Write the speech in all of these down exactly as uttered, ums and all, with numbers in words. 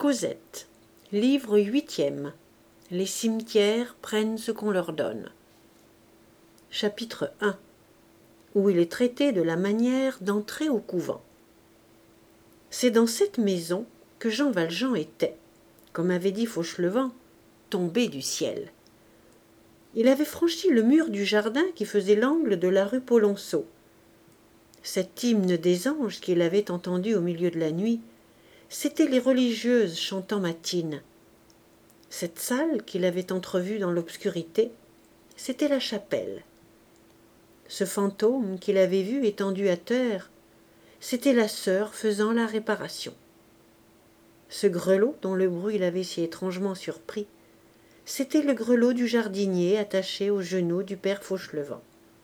Cosette, livre huitième. Les cimetières prennent ce qu'on leur donne. Chapitre un, où il est traité de la manière d'entrer au couvent. C'est dans cette maison que Jean Valjean était, comme avait dit Fauchelevent, tombé du ciel. Il avait franchi le mur du jardin qui faisait l'angle de la rue Polonceau. Cet hymne des anges qu'il avait entendu au milieu de la nuit, c'étaient les religieuses chantant matines. Cette salle qu'il avait entrevue dans l'obscurité, c'était la chapelle. Ce fantôme qu'il avait vu étendu à terre, c'était la sœur faisant la réparation. Ce grelot dont le bruit l'avait si étrangement surpris, c'était le grelot du jardinier attaché au genou du père Fauchelevent.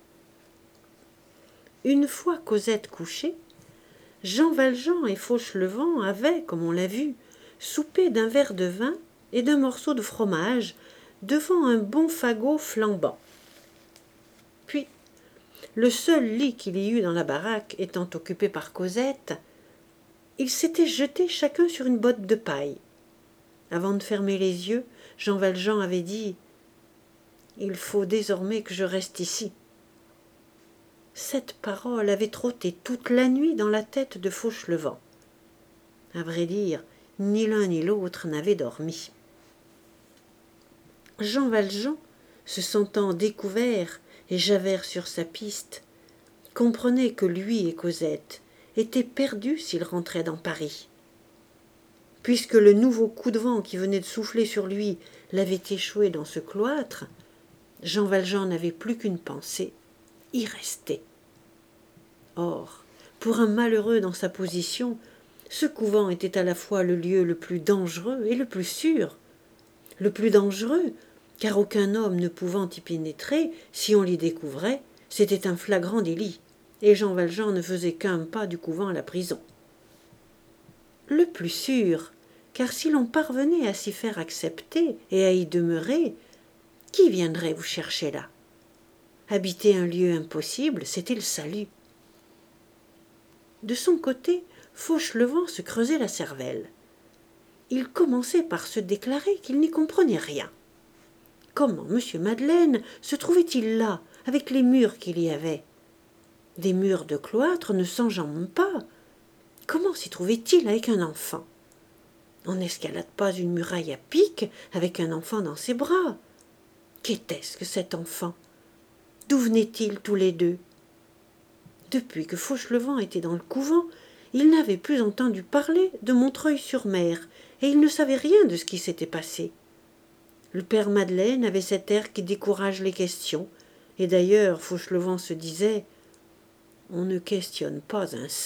Une fois Cosette couchée, Jean Valjean et Fauchelevent avaient, comme on l'a vu, soupé d'un verre de vin et d'un morceau de fromage devant un bon fagot flambant. Puis, le seul lit qu'il y eut dans la baraque étant occupé par Cosette, ils s'étaient jetés chacun sur une botte de paille. Avant de fermer les yeux, Jean Valjean avait dit « Il faut désormais que je reste ici ». Cette parole avait trotté toute la nuit dans la tête de Fauchelevent. À vrai dire, ni l'un ni l'autre n'avaient dormi. Jean Valjean, se sentant découvert et Javert sur sa piste, comprenait que lui et Cosette étaient perdus s'ils rentraient dans Paris. Puisque le nouveau coup de vent qui venait de souffler sur lui l'avait échoué dans ce cloître, Jean Valjean n'avait plus qu'une pensée, y rester. Or, pour un malheureux dans sa position, ce couvent était à la fois le lieu le plus dangereux et le plus sûr. Le plus dangereux, car aucun homme ne pouvant y pénétrer, si on l'y découvrait, c'était un flagrant délit, et Jean Valjean ne faisait qu'un pas du couvent à la prison. Le plus sûr, car si l'on parvenait à s'y faire accepter et à y demeurer, qui viendrait vous chercher là? Habiter un lieu impossible, c'était le salut. De son côté, Fauchelevent se creusait la cervelle. Il commençait par se déclarer qu'il n'y comprenait rien. Comment M. Madeleine se trouvait-il là, avec les murs qu'il y avait? Des murs de cloître ne s'enjambent pas. Comment s'y trouvait-il avec un enfant? On n'escalade pas une muraille à pic avec un enfant dans ses bras. Qu'était-ce que cet enfant? D'où venaient-ils tous les deux? Depuis que Fauchelevent était dans le couvent, il n'avait plus entendu parler de Montreuil-sur-Mer, et il ne savait rien de ce qui s'était passé. Le père Madeleine avait cet air qui décourage les questions, et d'ailleurs Fauchelevent se disait « On ne questionne pas un saint ».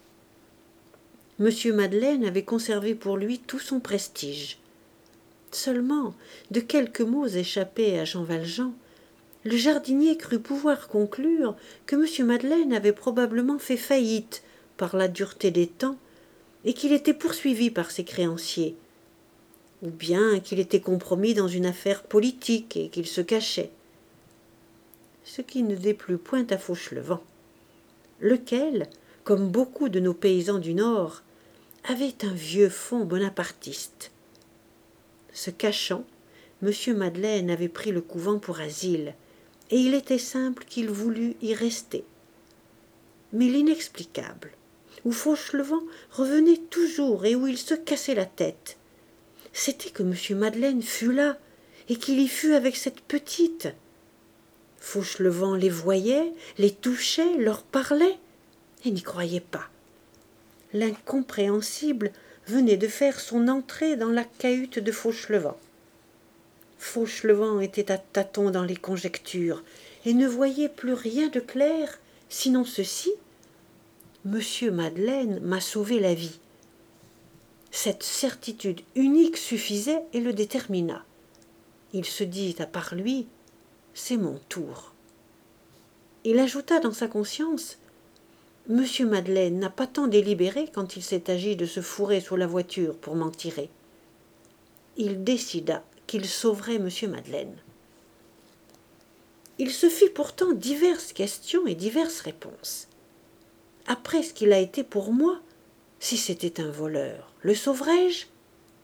Monsieur Madeleine avait conservé pour lui tout son prestige. Seulement, de quelques mots échappés à Jean Valjean, le jardinier crut pouvoir conclure que M. Madeleine avait probablement fait faillite par la dureté des temps et qu'il était poursuivi par ses créanciers, ou bien qu'il était compromis dans une affaire politique et qu'il se cachait. Ce qui ne déplut point à Fauchelevent, lequel, comme beaucoup de nos paysans du Nord, avait un vieux fond bonapartiste. Se cachant, M. Madeleine avait pris le couvent pour asile, et il était simple qu'il voulût y rester. Mais l'inexplicable, où Fauchelevent revenait toujours et où il se cassait la tête, c'était que M. Madeleine fût là, et qu'il y fût avec cette petite. Fauchelevent les voyait, les touchait, leur parlait, et n'y croyait pas. L'incompréhensible venait de faire son entrée dans la cahute de Fauchelevent. Fauchelevent était à tâtons dans les conjectures et ne voyait plus rien de clair, sinon ceci: Monsieur Madeleine m'a sauvé la vie. Cette certitude unique suffisait et le détermina. Il se dit à part lui: c'est mon tour. Il ajouta dans sa conscience: Monsieur Madeleine n'a pas tant délibéré quand il s'est agi de se fourrer sous la voiture pour m'en tirer. Il décida qu'il sauverait M. Madeleine. Il se fit pourtant diverses questions et diverses réponses. Après ce qu'il a été pour moi, si c'était un voleur, le sauverais-je?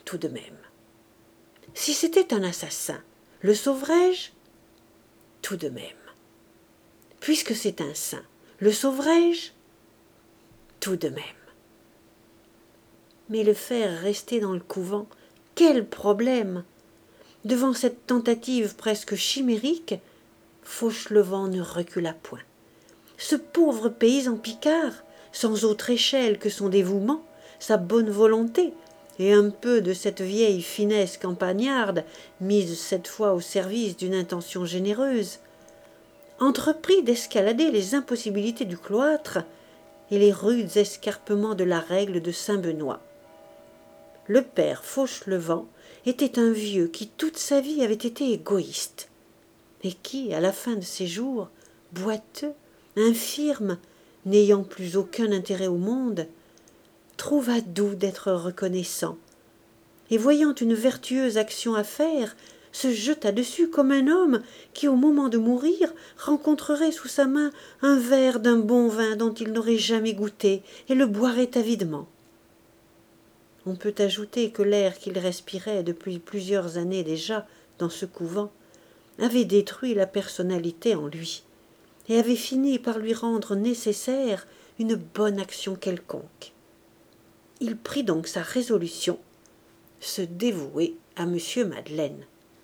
tout de même. Si c'était un assassin, le sauverais-je? Tout de même. Puisque c'est un saint, le sauverais-je? Tout de même. Mais le faire rester dans le couvent, quel problème! Devant cette tentative presque chimérique, Fauchelevent ne recula point. Ce pauvre paysan picard, sans autre échelle que son dévouement, sa bonne volonté, et un peu de cette vieille finesse campagnarde, mise cette fois au service d'une intention généreuse, entreprit d'escalader les impossibilités du cloître et les rudes escarpements de la règle de Saint-Benoît. Le père Fauchelevent était un vieux qui toute sa vie avait été égoïste, et qui, à la fin de ses jours, boiteux, infirme, n'ayant plus aucun intérêt au monde, trouva doux d'être reconnaissant, et voyant une vertueuse action à faire, se jeta dessus comme un homme qui, au moment de mourir, rencontrerait sous sa main un verre d'un bon vin dont il n'aurait jamais goûté et le boirait avidement. On peut ajouter que l'air qu'il respirait depuis plusieurs années déjà dans ce couvent avait détruit la personnalité en lui et avait fini par lui rendre nécessaire une bonne action quelconque. Il prit donc sa résolution, se dévouer à monsieur Madeleine.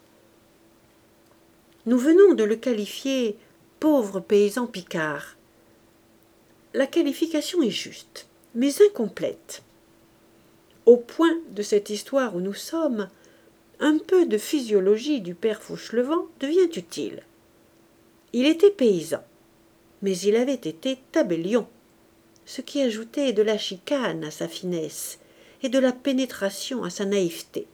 Nous venons de le qualifier pauvre paysan picard. La qualification est juste, mais incomplète. Au point de cette histoire où nous sommes, un peu de physiologie du père Fauchelevent devient utile. Il était paysan, mais il avait été tabellion, ce qui ajoutait de la chicane à sa finesse et de la pénétration à sa naïveté.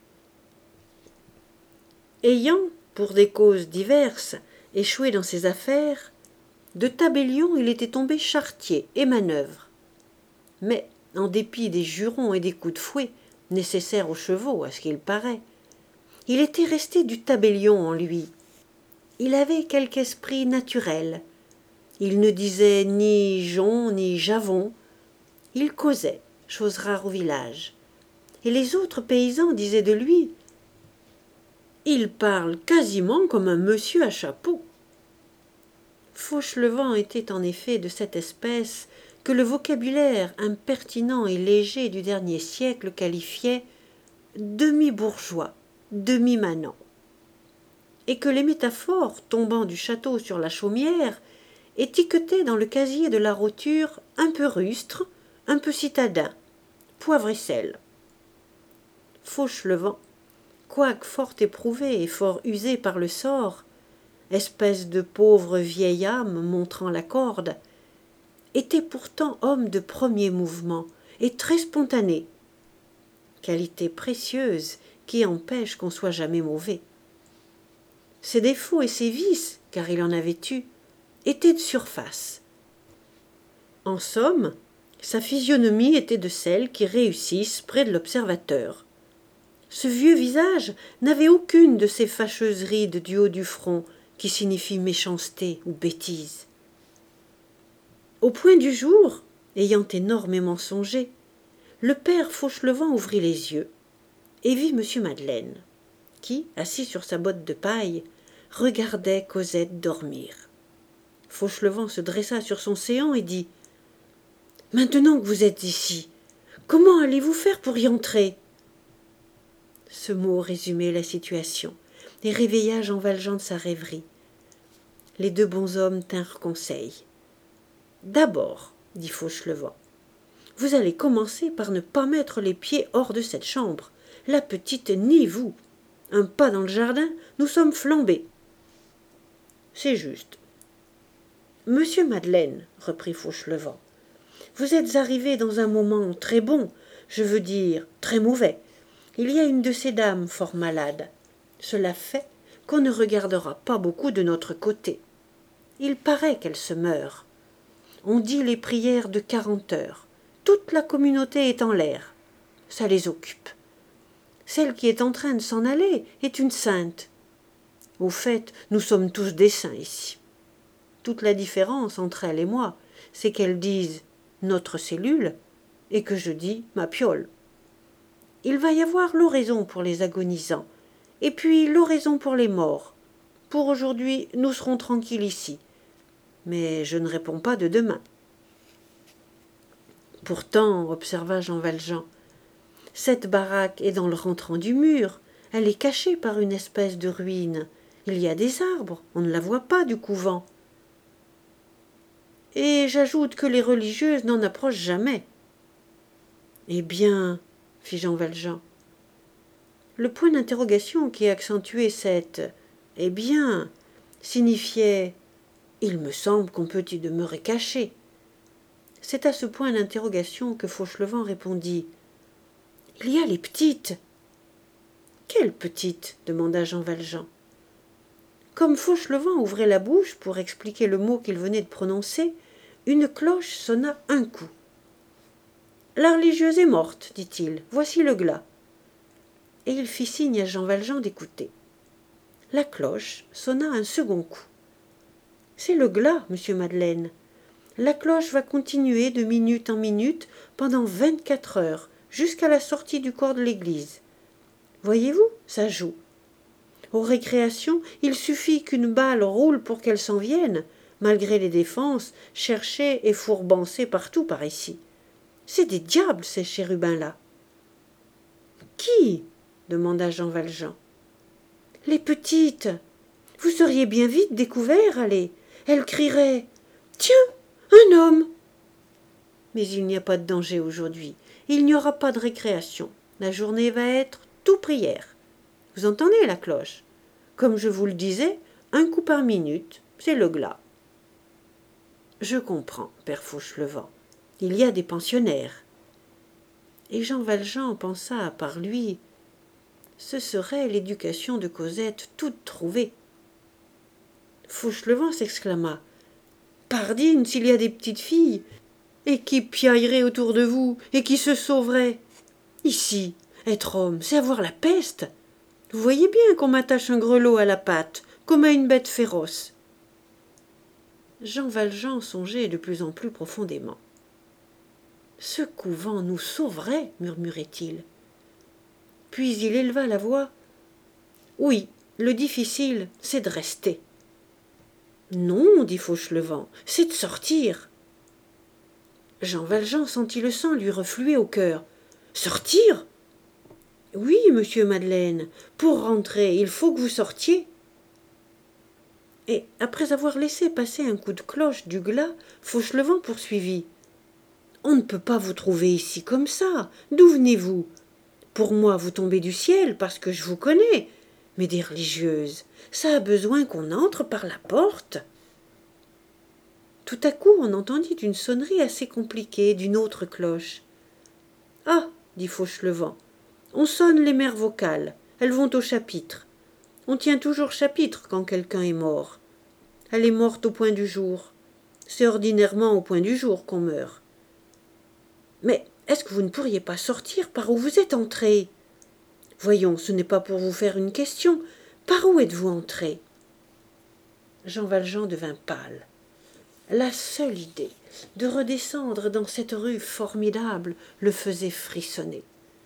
Ayant, pour des causes diverses, échoué dans ses affaires, de tabellion il était tombé charretier et manœuvre. Mais, en dépit des jurons et des coups de fouet, nécessaires aux chevaux, à ce qu'il paraît, il était resté du tabellion en lui. Il avait quelque esprit naturel. Il ne disait ni jon ni javon. Il causait, chose rare au village. Et les autres paysans disaient de lui « Il parle quasiment comme un monsieur à chapeau ». Fauchelevent était en effet de cette espèce que le vocabulaire impertinent et léger du dernier siècle qualifiait demi-bourgeois, demi-manant, et que les métaphores tombant du château sur la chaumière étiquetaient dans le casier de la roture un peu rustre, un peu citadin, poivre et sel. Fauchelevent, quoique fort éprouvé et fort usé par le sort, espèce de pauvre vieille âme montrant la corde, était pourtant homme de premier mouvement et très spontané, qualité précieuse qui empêche qu'on soit jamais mauvais. Ses défauts et ses vices, car il en avait eu, étaient de surface. En somme, sa physionomie était de celles qui réussissent près de l'observateur. Ce vieux visage n'avait aucune de ces fâcheuses rides du haut du front qui signifient méchanceté ou bêtise. Au point du jour, ayant énormément songé, le père Fauchelevent ouvrit les yeux et vit monsieur Madeleine, qui, assis sur sa botte de paille, regardait Cosette dormir. Fauchelevent se dressa sur son séant et dit « Maintenant que vous êtes ici, comment allez-vous faire pour y entrer ?» Ce mot résumait la situation et réveilla Jean Valjean de sa rêverie. Les deux bonshommes tinrent conseil. « D'abord, dit Fauchelevent, vous allez commencer par ne pas mettre les pieds hors de cette chambre. La petite ni vous. Un pas dans le jardin, nous sommes flambés. » C'est juste. Monsieur Madeleine, reprit Fauchelevent, vous êtes arrivé dans un moment très bon, je veux dire très mauvais. Il y a une de ces dames fort malade. Cela fait qu'on ne regardera pas beaucoup de notre côté. Il paraît qu'elle se meurt. On dit les prières de quarante heures. Toute la communauté est en l'air. Ça les occupe. Celle qui est en train de s'en aller est une sainte. Au fait, nous sommes tous des saints ici. Toute la différence entre elle et moi, c'est qu'elles disent « notre cellule » et que je dis « ma piole ». il va y avoir l'oraison pour les agonisants, et puis l'oraison pour les morts. Pour aujourd'hui, nous serons tranquilles ici. Mais je ne réponds pas de demain. Pourtant, observa Jean Valjean, cette baraque est dans le rentrant du mur. Elle est cachée par une espèce de ruine. Il y a des arbres, on ne la voit pas du couvent. Et j'ajoute que les religieuses n'en approchent jamais. Eh bien, fit Jean Valjean. Le point d'interrogation qui accentuait cette « eh bien » signifiait « il me semble qu'on peut y demeurer caché ». C'est à ce point d'interrogation que Fauchelevent répondit « il y a les petites ». « Quelles petites ?» demanda Jean Valjean. Comme Fauchelevent ouvrait la bouche pour expliquer le mot qu'il venait de prononcer, une cloche sonna un coup. « La religieuse est morte, dit-il, voici le glas. » Et il fit signe à Jean Valjean d'écouter. La cloche sonna un second coup. « C'est le glas, monsieur Madeleine. La cloche va continuer de minute en minute pendant vingt-quatre heures, jusqu'à la sortie du corps de l'église. Voyez-vous, ça joue. Aux récréations, il suffit qu'une balle roule pour qu'elle s'en vienne, malgré les défenses, cherchées et fourbancées partout par ici. C'est des diables, ces chérubins-là. »« Qui ?» demanda Jean Valjean. « Les petites. Vous seriez bien vite découvert, allez. Elles crieraient « Tiens, un homme !» Mais il n'y a pas de danger aujourd'hui. Il n'y aura pas de récréation. La journée va être tout prière. Vous entendez la cloche? Comme je vous le disais, un coup par minute, c'est le glas. Je comprends, père Fauchelevent. Il y a des pensionnaires. Et Jean Valjean pensa à part lui. Ce serait l'éducation de Cosette toute trouvée. Fauchelevent s'exclama. Pardine, s'il y a des petites filles, et qui piailleraient autour de vous, et qui se sauveraient. Ici, être homme, c'est avoir la peste. Vous voyez bien qu'on m'attache un grelot à la patte, comme à une bête féroce. Jean Valjean songeait de plus en plus profondément. Ce couvent nous sauverait, murmurait-il. Puis il éleva la voix. Oui, le difficile, c'est de rester. Non, dit Fauchelevent, c'est de sortir. Jean Valjean sentit le sang lui refluer au cœur. Sortir ? Oui, monsieur Madeleine, pour rentrer, il faut que vous sortiez. Et, après avoir laissé passer un coup de cloche du glas, Fauchelevent poursuivit. On ne peut pas vous trouver ici comme ça. D'où venez-vous? Pour moi, vous tombez du ciel parce que je vous connais. Mais des religieuses, ça a besoin qu'on entre par la porte. Tout à coup, on entendit une sonnerie assez compliquée d'une autre cloche. Ah, dit Fauchelevent, on sonne les mères vocales. Elles vont au chapitre. On tient toujours chapitre quand quelqu'un est mort. Elle est morte au point du jour. C'est ordinairement au point du jour qu'on meurt. Mais est-ce que vous ne pourriez pas sortir par où vous êtes entré? Voyons, ce n'est pas pour vous faire une question. Par où êtes-vous entré? Jean Valjean devint pâle. La seule idée de redescendre dans cette rue formidable le faisait frissonner.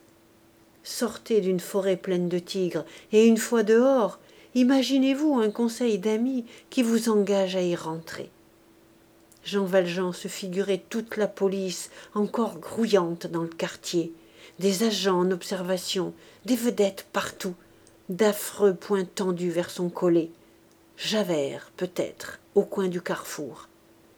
Sortez d'une forêt pleine de tigres, et une fois dehors, imaginez-vous un conseil d'amis qui vous engage à y rentrer. Jean Valjean se figurait toute la police encore grouillante dans le quartier, des agents en observation, des vedettes partout, d'affreux poings tendus vers son collet. Javert, peut-être, au coin du carrefour.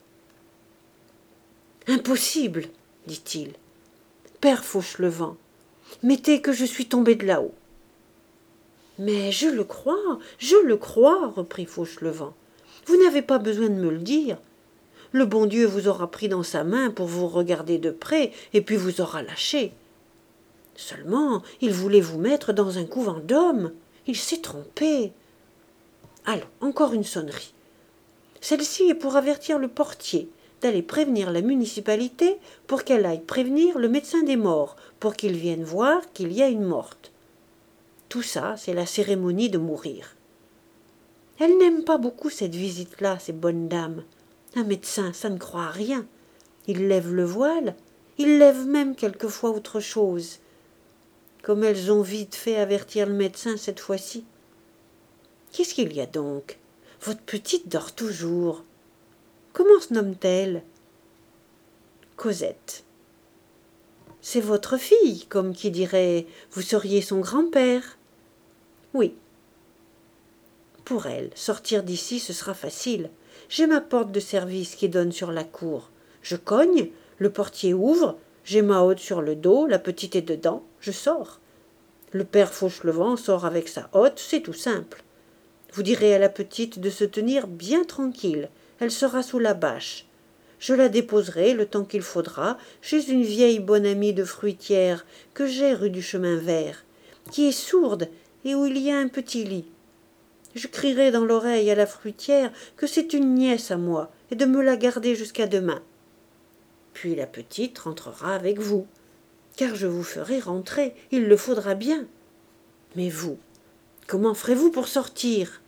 « Impossible, dit-il. Père Fauchelevent, mettez que je suis tombé de là-haut. »« Mais je le crois, je le crois, reprit Fauchelevent. Vous n'avez pas besoin de me le dire. Le bon Dieu vous aura pris dans sa main pour vous regarder de près et puis vous aura lâché. Seulement, il voulait vous mettre dans un couvent d'hommes. Il s'est trompé. Allons, encore une sonnerie. Celle-ci est pour avertir le portier d'aller prévenir la municipalité pour qu'elle aille prévenir le médecin des morts, pour qu'il vienne voir qu'il y a une morte. Tout ça, c'est la cérémonie de mourir. Elles n'aiment pas beaucoup cette visite-là, ces bonnes dames. Un médecin, ça ne croit à rien. Il lève le voile, il lève même quelquefois autre chose. Comme elles ont vite fait avertir le médecin cette fois-ci. Qu'est-ce qu'il y a donc? Votre petite dort toujours. Comment se nomme-t-elle? Cosette. C'est votre fille, comme qui dirait, vous seriez son grand-père. Oui. Pour elle, sortir d'ici, ce sera facile. J'ai ma porte de service qui donne sur la cour. Je cogne, le portier ouvre, j'ai ma hotte sur le dos, la petite est dedans, je sors. Le père Fauchelevent sort avec sa hotte, c'est tout simple. Vous direz à la petite de se tenir bien tranquille, elle sera sous la bâche. Je la déposerai le temps qu'il faudra chez une vieille bonne amie de fruitière que j'ai rue du Chemin Vert, qui est sourde et où il y a un petit lit. Je crierai dans l'oreille à la fruitière que c'est une nièce à moi et de me la garder jusqu'à demain. Puis la petite rentrera avec vous, car je vous ferai rentrer, il le faudra bien. Mais vous, comment ferez-vous pour sortir?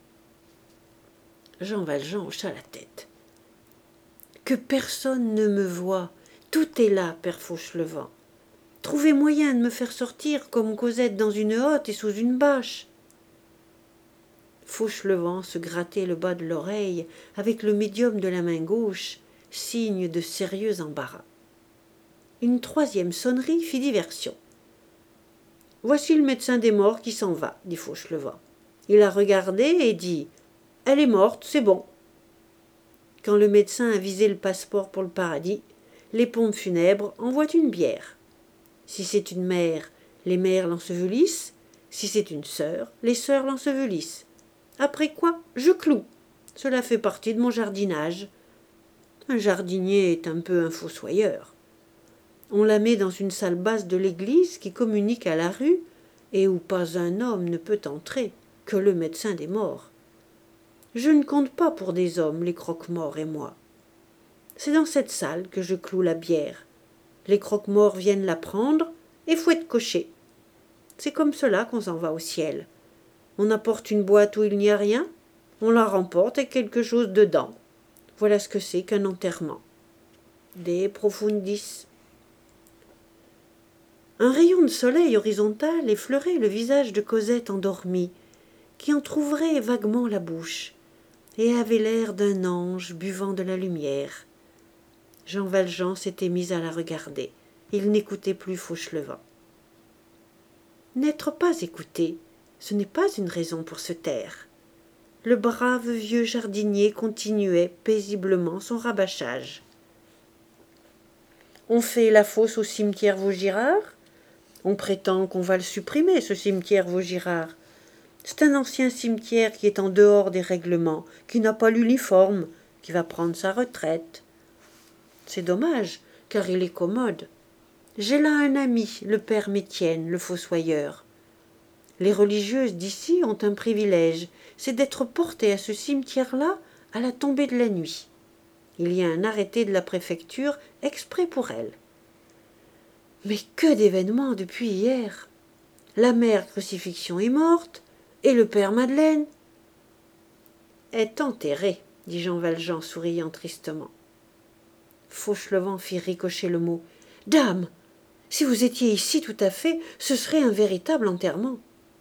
Jean Valjean hocha la tête. Que personne ne me voie, tout est là, père Fauchelevent. Trouvez moyen de me faire sortir comme Cosette dans une hotte et sous une bâche. Fauchelevent se grattait le bas de l'oreille avec le médium de la main gauche, signe de sérieux embarras. Une troisième sonnerie fit diversion. « Voici le médecin des morts qui s'en va, dit Fauchelevent. Il a regardé et dit « Elle est morte, c'est bon. » Quand le médecin a visé le passeport pour le paradis, les pompes funèbres envoient une bière. Si c'est une mère, les mères l'ensevelissent. Si c'est une sœur, les sœurs l'ensevelissent. Après quoi, je cloue. Cela fait partie de mon jardinage. Un jardinier est un peu un fossoyeur. On la met dans une salle basse de l'église qui communique à la rue et où pas un homme ne peut entrer, que le médecin des morts. Je ne compte pas pour des hommes, les croque-morts et moi. C'est dans cette salle que je cloue la bière. Les croque-morts viennent la prendre et faut être coché. C'est comme cela qu'on s'en va au ciel. On apporte une boîte où il n'y a rien, on la remporte et quelque chose dedans. Voilà ce que c'est qu'un enterrement. De profundis. Un rayon de soleil horizontal effleurait le visage de Cosette endormie, qui entr'ouvrait vaguement la bouche, et avait l'air d'un ange buvant de la lumière. Jean Valjean s'était mis à la regarder. Il n'écoutait plus Fauchelevent. N'être pas écouté, ce n'est pas une raison pour se taire. Le brave vieux jardinier continuait paisiblement son rabâchage. On fait la fosse au cimetière Vaugirard. On prétend qu'on va le supprimer, ce cimetière Vaugirard. C'est un ancien cimetière qui est en dehors des règlements, qui n'a pas l'uniforme, qui va prendre sa retraite. C'est dommage, car il est commode. J'ai là un ami, le père Métienne, le fossoyeur. Les religieuses d'ici ont un privilège, c'est d'être portées à ce cimetière-là à la tombée de la nuit. Il y a un arrêté de la préfecture exprès pour elles. Mais que d'événements depuis hier! La mère Crucifixion est morte, et le père Madeleine est enterré, dit Jean Valjean, souriant tristement. Fauchelevent fit ricocher le mot. Dame, si vous étiez ici tout à fait, ce serait un véritable enterrement.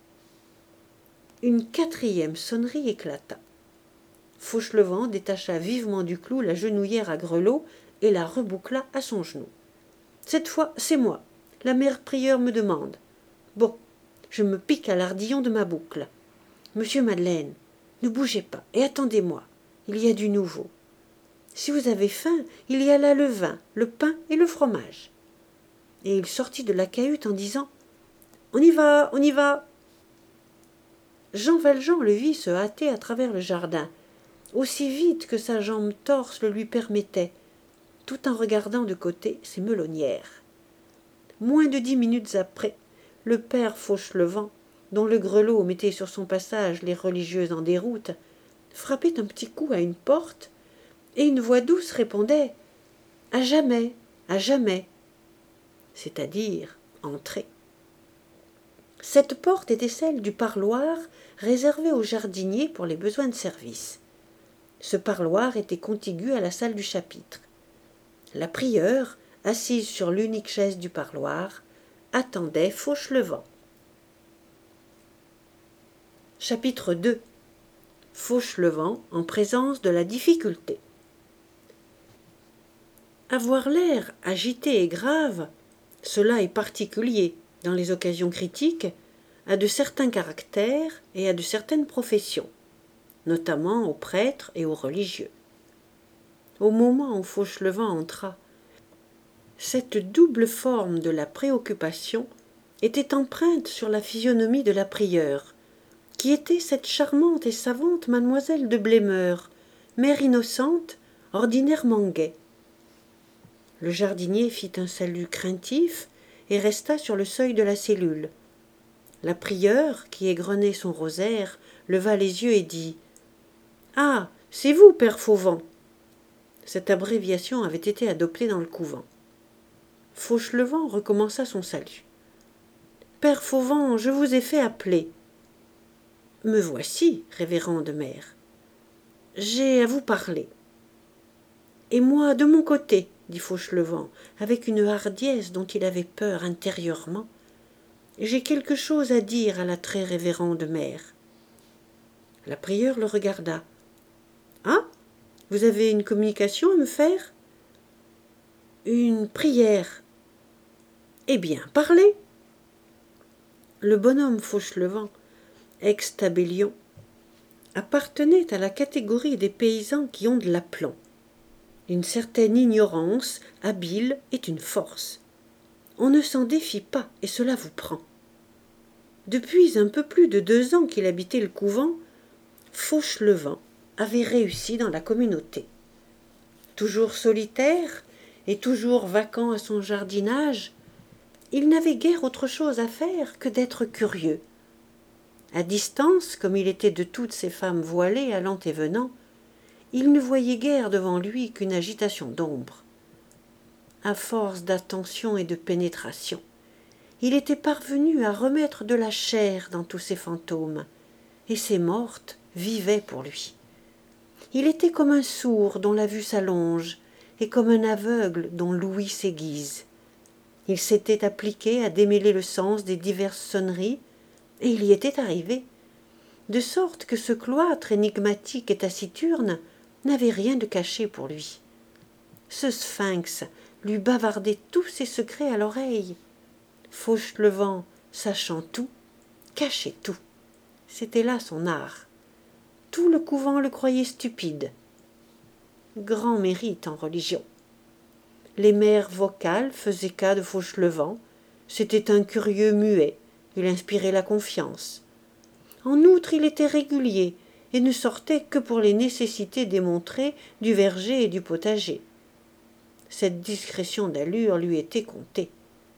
Une quatrième sonnerie éclata. Fauchelevent détacha vivement du clou la genouillère à grelots et la reboucla à son genou. Cette fois, c'est moi. La mère prieure me demande. Bon, je me pique à l'ardillon de ma boucle. Monsieur Madeleine, ne bougez pas et attendez-moi. Il y a du nouveau. Si vous avez faim, il y a là le vin, le pain et le fromage. Et il sortit de la cahute en disant « On y va, on y va !» Jean Valjean le vit se hâter à travers le jardin, aussi vite que sa jambe torse le lui permettait, tout en regardant de côté ses melonnières. Moins de dix minutes après, le père Fauchelevent, dont le grelot mettait sur son passage les religieuses en déroute, frappait un petit coup à une porte, et une voix douce répondait « À jamais, à jamais », c'est-à-dire « Entrez ». Cette porte était celle du parloir réservé aux jardiniers pour les besoins de service. Ce parloir était contigu à la salle du chapitre. La prieure, assise sur l'unique chaise du parloir, attendait Fauchelevent. Chapitre deux. Fauchelevent en présence de la difficulté. Avoir l'air agité et grave, cela est particulier, dans les occasions critiques, à de certains caractères et à de certaines professions, notamment aux prêtres et aux religieux. Au moment où Fauchelevent entra, cette double forme de la préoccupation était empreinte sur la physionomie de la prieure, qui était cette charmante et savante mademoiselle de Blemeur, mère innocente, ordinairement gaie. Le jardinier fit un salut craintif et resta sur le seuil de la cellule. La prieure, qui égrenait son rosaire, leva les yeux et dit « Ah, c'est vous, père Fauvent !» Cette abréviation avait été adoptée dans le couvent. Fauchelevent recommença son salut. « Père Fauvent, je vous ai fait appeler. »« Me voici, révérende mère. J'ai à vous parler. »« Et moi, de mon côté, » dit Fauchelevent, avec une hardiesse dont il avait peur intérieurement, « j'ai quelque chose à dire à la très révérende mère. » La prieure le regarda. « Ah, vous avez une communication à me faire ?»« Une prière. »« Eh bien, parlez. » Le bonhomme Fauchelevent, ex-tabellion, appartenait à la catégorie des paysans qui ont de l'aplomb. Une certaine ignorance habile est une force. On ne s'en défie pas, et cela vous prend. Depuis un peu plus de deux ans qu'il habitait le couvent, Fauchelevent avait réussi dans la communauté. Toujours solitaire et toujours vacant à son jardinage, il n'avait guère autre chose à faire que d'être curieux. À distance, comme il était de toutes ces femmes voilées allant et venant, il ne voyait guère devant lui qu'une agitation d'ombre. À force d'attention et de pénétration, il était parvenu à remettre de la chair dans tous ces fantômes, et ces mortes vivaient pour lui. Il était comme un sourd dont la vue s'allonge, et comme un aveugle dont l'ouïe s'aiguise. Il s'était appliqué à démêler le sens des diverses sonneries, et il y était arrivé, de sorte que ce cloître énigmatique et taciturne n'avait rien de caché pour lui. Ce sphinx lui bavardait tous ses secrets à l'oreille. Fauchelevent, sachant tout, cachait tout. C'était là son art. Tout le couvent le croyait stupide. Grand mérite en religion. Les mères vocales faisaient cas de Fauchelevent. C'était un curieux muet. Il inspirait la confiance. En outre, il était régulier et ne sortait que pour les nécessités démontrées du verger et du potager. Cette discrétion d'allure lui était comptée.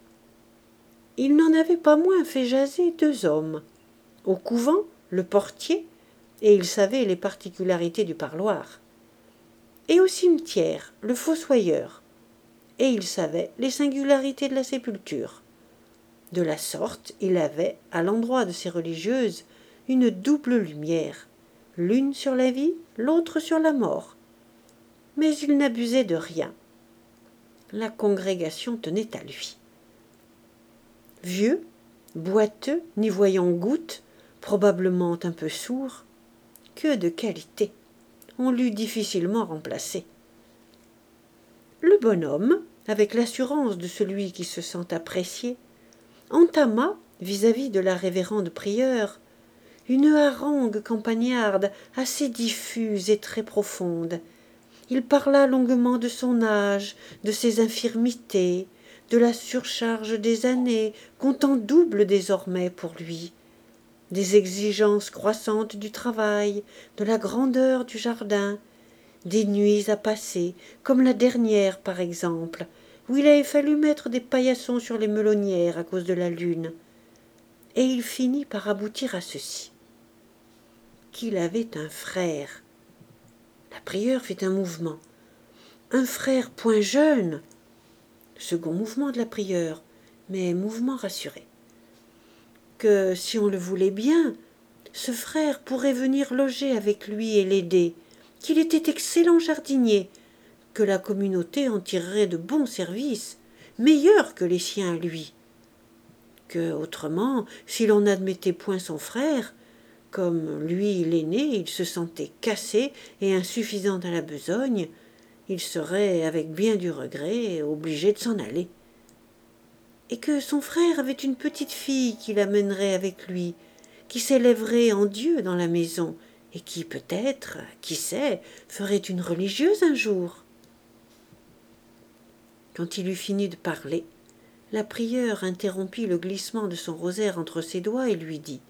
Il n'en avait pas moins fait jaser deux hommes. Au couvent, le portier, et il savait les particularités du parloir. Et au cimetière, le fossoyeur, et il savait les singularités de la sépulture. De la sorte, il avait, à l'endroit de ces religieuses, une double lumière, l'une sur la vie, l'autre sur la mort. Mais il n'abusait de rien. La congrégation tenait à lui. Vieux, boiteux, n'y voyant goutte, probablement un peu sourd, que de qualité, on l'eût difficilement remplacé. Le bonhomme, avec l'assurance de celui qui se sent apprécié, entama, vis-à-vis de la révérende prieure, une harangue campagnarde assez diffuse et très profonde. Il parla longuement de son âge, de ses infirmités, de la surcharge des années, comptant double désormais pour lui, des exigences croissantes du travail, de la grandeur du jardin, des nuits à passer, comme la dernière par exemple, où il avait fallu mettre des paillassons sur les melonnières à cause de la lune. Et il finit par aboutir à ceci: qu'il avait un frère. La prieure fit un mouvement. Un frère point jeune. Second mouvement de la prieure, mais mouvement rassuré. Que, si on le voulait bien, ce frère pourrait venir loger avec lui et l'aider, qu'il était excellent jardinier, que la communauté en tirerait de bons services, meilleurs que les siens à lui. que, autrement, si l'on n'admettait point son frère, comme lui, l'aîné, il se sentait cassé et insuffisant à la besogne, il serait, avec bien du regret, obligé de s'en aller. Et que son frère avait une petite fille qui l'amènerait avec lui, qui s'élèverait en Dieu dans la maison, et qui, peut-être, qui sait, ferait une religieuse un jour. Quand il eut fini de parler, la prieure interrompit le glissement de son rosaire entre ses doigts et lui dit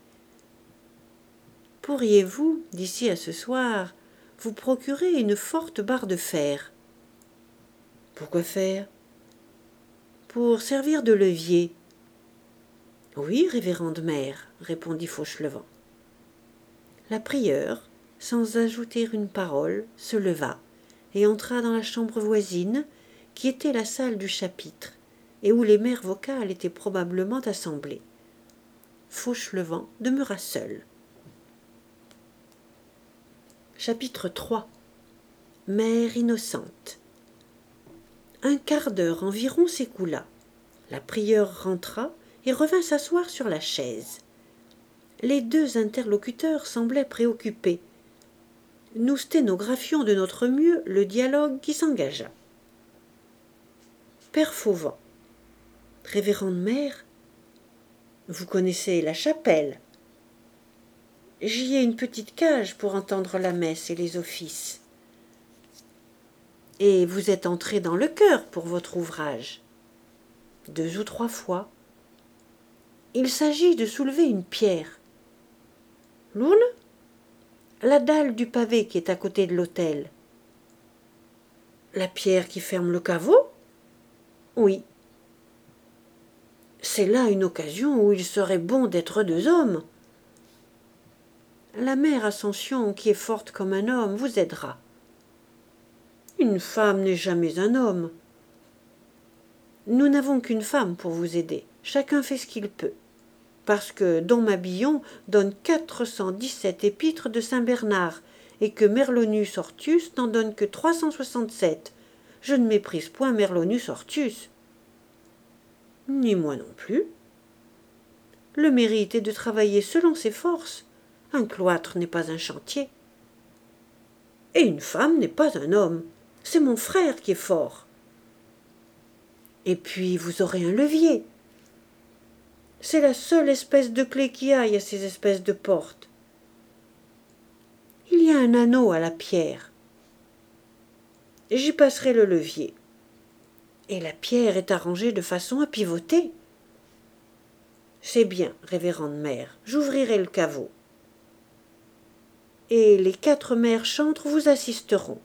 « Pourriez-vous, d'ici à ce soir, vous procurer une forte barre de fer ?»« Pourquoi faire ?»« Pour servir de levier. »« Oui, révérende mère, répondit Fauchelevent. La prieure, sans ajouter une parole, se leva et entra dans la chambre voisine, qui était la salle du chapitre, et où les mères vocales étaient probablement assemblées. Fauchelevent demeura seul. Chapitre trois. Mère innocente. Un quart d'heure environ s'écoula. La prieure rentra et revint s'asseoir sur la chaise. Les deux interlocuteurs semblaient préoccupés. Nous sténographions de notre mieux le dialogue qui s'engagea. Père Fauvent. Révérende mère, vous connaissez la chapelle. J'y ai une petite cage pour entendre la messe et les offices. Et vous êtes entré dans le chœur pour votre ouvrage. Deux ou trois fois. Il s'agit de soulever une pierre. Lourde ? La dalle du pavé qui est à côté de l'autel. La pierre qui ferme le caveau ? Oui. C'est là une occasion où il serait bon d'être deux hommes. La mère Ascension, qui est forte comme un homme, vous aidera. Une femme n'est jamais un homme. Nous n'avons qu'une femme pour vous aider. Chacun fait ce qu'il peut. Parce que Don Mabillon donne quatre cent dix-sept épîtres de saint Bernard et que Merlonus Hortius n'en donne que trois cent soixante-sept. Je ne méprise point Merlonus Hortius. Ni moi non plus. Le mérite est de travailler selon ses forces. Un cloître n'est pas un chantier. Et une femme n'est pas un homme. C'est mon frère qui est fort. Et puis vous aurez un levier. C'est la seule espèce de clé qui aille à ces espèces de portes. Il y a un anneau à la pierre. J'y passerai le levier. Et la pierre est arrangée de façon à pivoter. C'est bien, révérende mère, j'ouvrirai le caveau. Et les quatre mères chantres vous assisteront.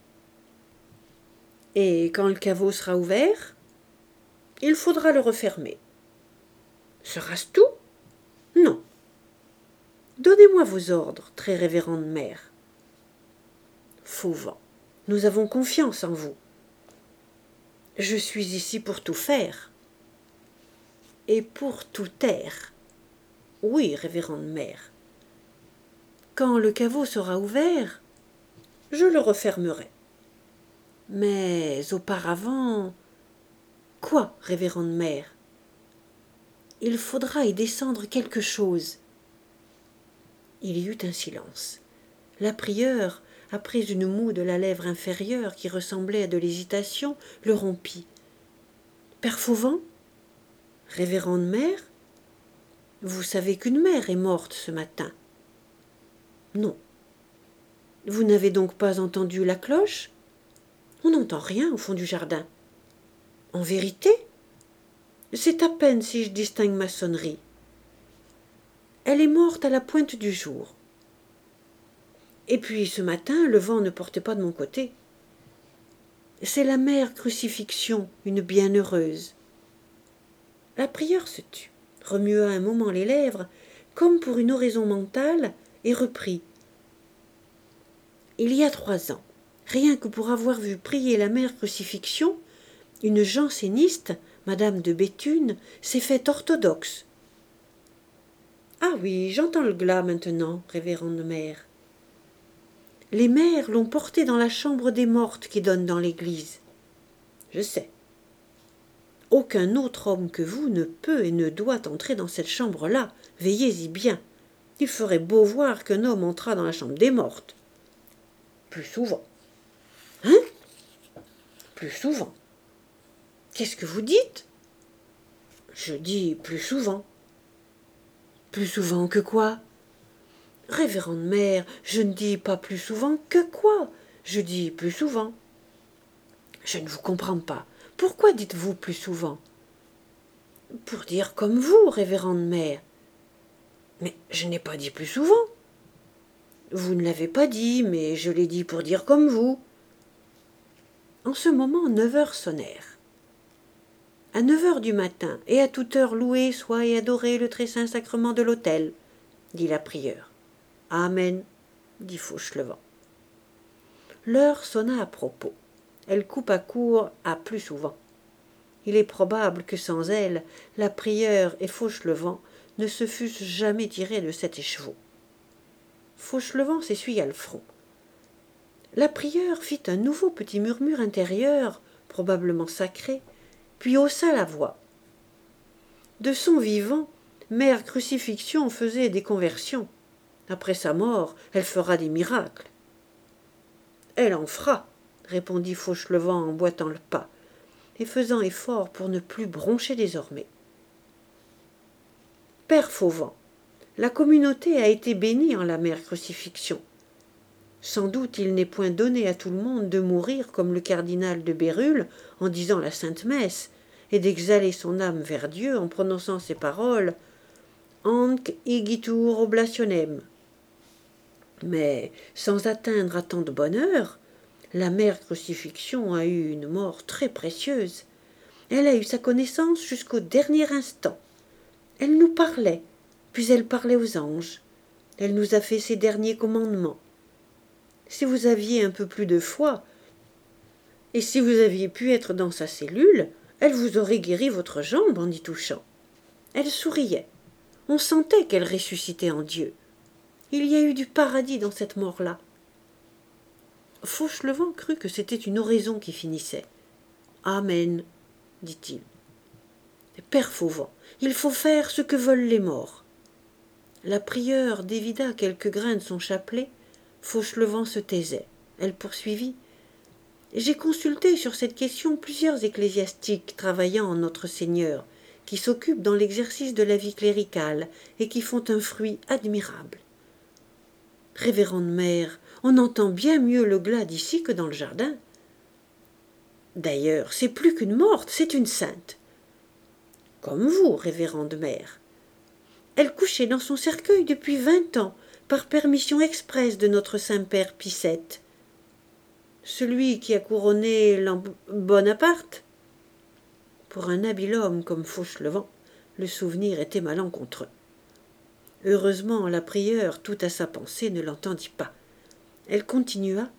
Et quand le caveau sera ouvert, il faudra le refermer. Sera-ce tout ? Non. Donnez-moi vos ordres, très révérende mère. Fauvent, nous avons confiance en vous. Je suis ici pour tout faire. Et pour tout taire. Oui, révérende mère. Quand le caveau sera ouvert, je le refermerai. Mais auparavant... Quoi, révérende mère ? Il faudra y descendre quelque chose. Il y eut un silence. La prieure, après une moue de la lèvre inférieure qui ressemblait à de l'hésitation, le rompit. Père Fauvent ? Révérende mère ? Vous savez qu'une mère est morte ce matin. Non. Vous n'avez donc pas entendu la cloche ? On n'entend rien au fond du jardin. En vérité ? C'est à peine si je distingue ma sonnerie. Elle est morte à la pointe du jour. Et puis ce matin, le vent ne portait pas de mon côté. C'est la mère Crucifixion, une bienheureuse. La prieure se tut, remua un moment les lèvres, comme pour une oraison mentale, et reprit. Il y a trois ans, rien que pour avoir vu prier la mère Crucifixion, une janséniste, Madame de Béthune, s'est faite orthodoxe. Ah oui, j'entends le glas maintenant, révérende mère. Les mères l'ont portée dans la chambre des mortes qui donne dans l'église. Je sais. Aucun autre homme que vous ne peut et ne doit entrer dans cette chambre-là. Veillez-y bien. Il ferait beau voir qu'un homme entrât dans la chambre des mortes. Plus souvent. Hein? Plus souvent. Qu'est-ce que vous dites? Je dis plus souvent. Plus souvent que quoi? Révérende mère, je ne dis pas plus souvent que quoi? Je dis plus souvent. Je ne vous comprends pas. Pourquoi dites-vous plus souvent? Pour dire comme vous, révérende mère. Mais je n'ai pas dit plus souvent. Vous ne l'avez pas dit, mais je l'ai dit pour dire comme vous. En ce moment, neuf heures sonnèrent. À neuf heures du matin, et à toute heure loué soit et adoré le très saint sacrement de l'autel, dit la prieure. Amen, dit Fauchelevent. L'heure sonna à propos. Elle coupa court à plus souvent. Il est probable que sans elle, la prieure et Fauchelevent ne se fussent jamais tirés de cet écheveau. Fauchelevent s'essuya le front. La prieure fit un nouveau petit murmure intérieur, probablement sacré, puis haussa la voix. De son vivant, Mère Crucifixion faisait des conversions. Après sa mort, elle fera des miracles. Elle en fera, répondit Fauchelevent en boitant le pas, et faisant effort pour ne plus broncher désormais. Père Fauvent, la communauté a été bénie en la Mère Crucifixion. Sans doute il n'est point donné à tout le monde de mourir comme le cardinal de Bérulle en disant la Sainte Messe, et d'exhaler son âme vers Dieu en prononçant ces paroles « Anc igitur oblationem ». Mais, sans atteindre à tant de bonheur, la Mère Crucifixion a eu une mort très précieuse. Elle a eu sa connaissance jusqu'au dernier instant. Elle nous parlait, puis elle parlait aux anges. Elle nous a fait ses derniers commandements. Si vous aviez un peu plus de foi, et si vous aviez pu être dans sa cellule, elle vous aurait guéri votre jambe en y touchant. Elle souriait. On sentait qu'elle ressuscitait en Dieu. Il y a eu du paradis dans cette mort-là. Fauchelevent crut que c'était une oraison qui finissait. Amen, dit-il. Père Fauvent, il faut faire ce que veulent les morts. La prieure dévida quelques grains de son chapelet. Fauchelevent se taisait. Elle poursuivit. J'ai consulté sur cette question plusieurs ecclésiastiques travaillant en Notre Seigneur, qui s'occupent dans l'exercice de la vie cléricale et qui font un fruit admirable. Révérende mère, on entend bien mieux le glas d'ici que dans le jardin. D'ailleurs, c'est plus qu'une morte, c'est une sainte. Comme vous, révérende mère. Elle couchait dans son cercueil depuis vingt ans, par permission expresse de notre Saint-Père Pie-sept. Celui qui a couronné Bonaparte. Pour un habile homme comme Fauchelevent, le souvenir était malencontreux. Heureusement, la prieure, tout à sa pensée, ne l'entendit pas. Elle continua.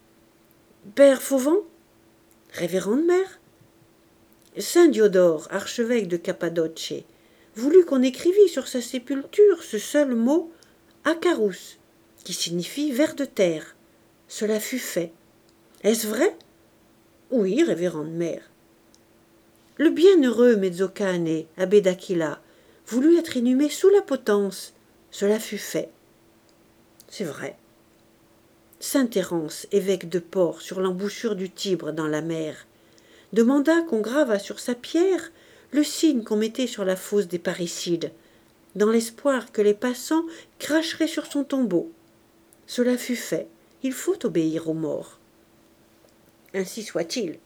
« Père Fauvent, révérende mère, Saint Diodore, archevêque de Cappadoce, voulut qu'on écrivît sur sa sépulture ce seul mot « Acarus », qui signifie « ver de terre ». Cela fut fait. Est-ce vrai? Oui, révérende mère. Le bienheureux Mezzocane, abbé d'Aquila, voulut être inhumé sous la potence. Cela fut fait. C'est vrai. Saint Terence, évêque de Port, sur l'embouchure du Tibre dans la mer, demanda qu'on gravât sur sa pierre le signe qu'on mettait sur la fosse des parricides, dans l'espoir que les passants cracheraient sur son tombeau. Cela fut fait. Il faut obéir aux morts. Ainsi soit-il.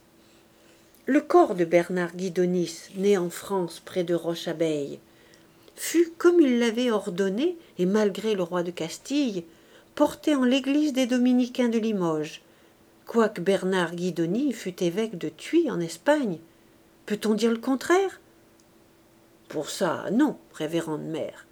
Le corps de Bernard Guidonis, né en France près de Roche-Abeille, fut, comme il l'avait ordonné, et malgré le roi de Castille, porté en l'église des Dominicains de Limoges, quoique Bernard Guidoni fût évêque de Tuy en Espagne. Peut-on dire le contraire? Pour ça, non, révérende mère.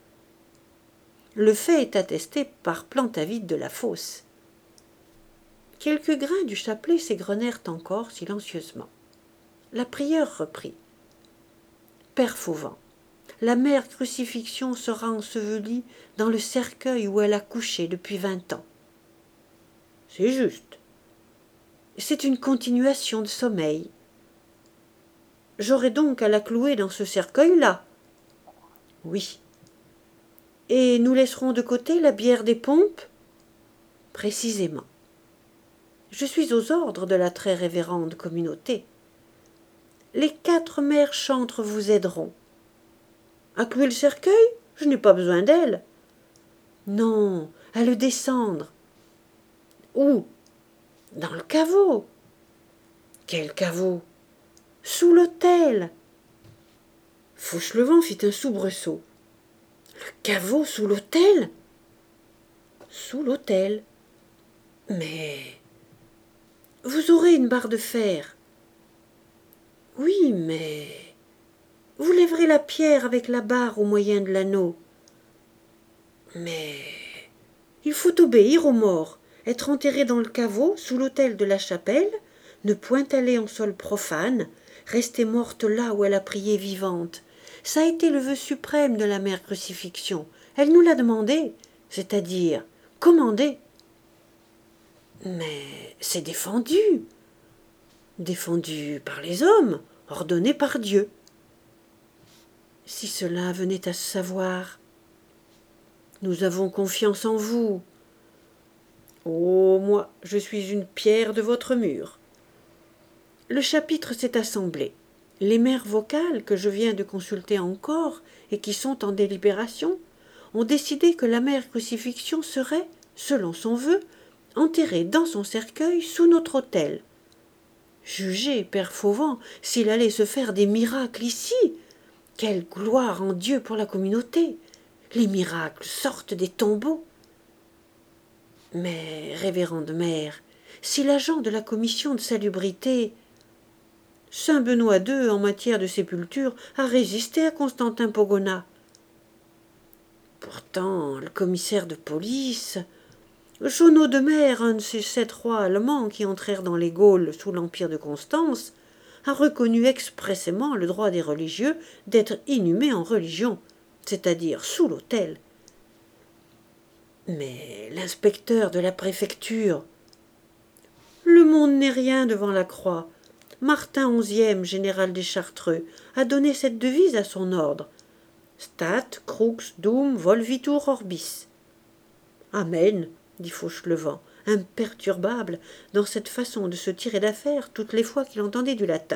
Le fait est attesté par Plantavit de la Fosse. Quelques grains du chapelet s'égrenèrent encore silencieusement. La prieure reprit. Père Fauvent, la mère Crucifixion sera ensevelie dans le cercueil où elle a couché depuis vingt ans. C'est juste. C'est une continuation de sommeil. J'aurai donc à la clouer dans ce cercueil-là. Oui. Et nous laisserons de côté la bière des pompes? Précisément. Je suis aux ordres de la très révérende communauté. Les quatre mères chantres vous aideront. À clouer le cercueil? Je n'ai pas besoin d'elles. Non, à le descendre. Où? Dans le caveau. Quel caveau? Sous l'autel. Fauchelevent fit un soubresaut. Le caveau sous l'autel? Sous l'autel. Mais vous aurez une barre de fer. Oui, mais vous lèverez la pierre avec la barre au moyen de l'anneau. Mais il faut obéir aux morts, être enterré dans le caveau, sous l'autel de la chapelle, ne point aller en sol profane, rester morte là où elle a prié vivante. Ça a été le vœu suprême de la mère crucifixion. Elle nous l'a demandé, c'est-à-dire commandé. Mais c'est défendu. Défendu par les hommes, ordonné par Dieu. Si cela venait à se savoir, nous avons confiance en vous. Oh, moi, je suis une pierre de votre mur. Le chapitre s'est assemblé. Les mères vocales que je viens de consulter encore et qui sont en délibération ont décidé que la mère crucifixion serait, selon son vœu, enterrée dans son cercueil sous notre autel. Jugez, père Fauvent, s'il allait se faire des miracles ici. Quelle gloire en Dieu pour la communauté! Les miracles sortent des tombeaux. Mais, révérende mère, si l'agent de la commission de salubrité, saint Benoît deux, en matière de sépulture, a résisté à Constantin Pogonat. Pourtant, le commissaire de police, Chaunot de Mer, un de ces sept rois allemands qui entrèrent dans les Gaules sous l'empire de Constance, a reconnu expressément le droit des religieux d'être inhumés en religion, c'est-à-dire sous l'autel. Mais l'inspecteur de la préfecture, le monde n'est rien devant la croix. Martin onzième, général des Chartreux, a donné cette devise à son ordre. Stat, crux, dum, volvitur orbis. Amen, dit Fauchelevent, imperturbable dans cette façon de se tirer d'affaire toutes les fois qu'il entendait du latin.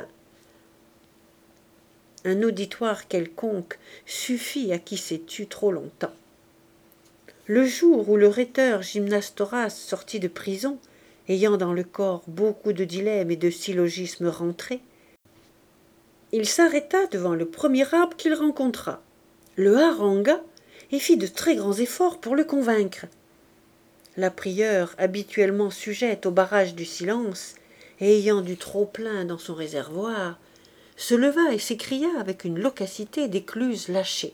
Un auditoire quelconque suffit à qui s'est tu trop longtemps. Le jour où le rhéteur Gymnastoras sortit de prison, ayant dans le corps beaucoup de dilemmes et de syllogismes rentrés, il s'arrêta devant le premier arbre qu'il rencontra, le harangua, et fit de très grands efforts pour le convaincre. La prieure, habituellement sujette au barrage du silence, et ayant du trop-plein dans son réservoir, se leva et s'écria avec une loquacité d'écluse lâchée.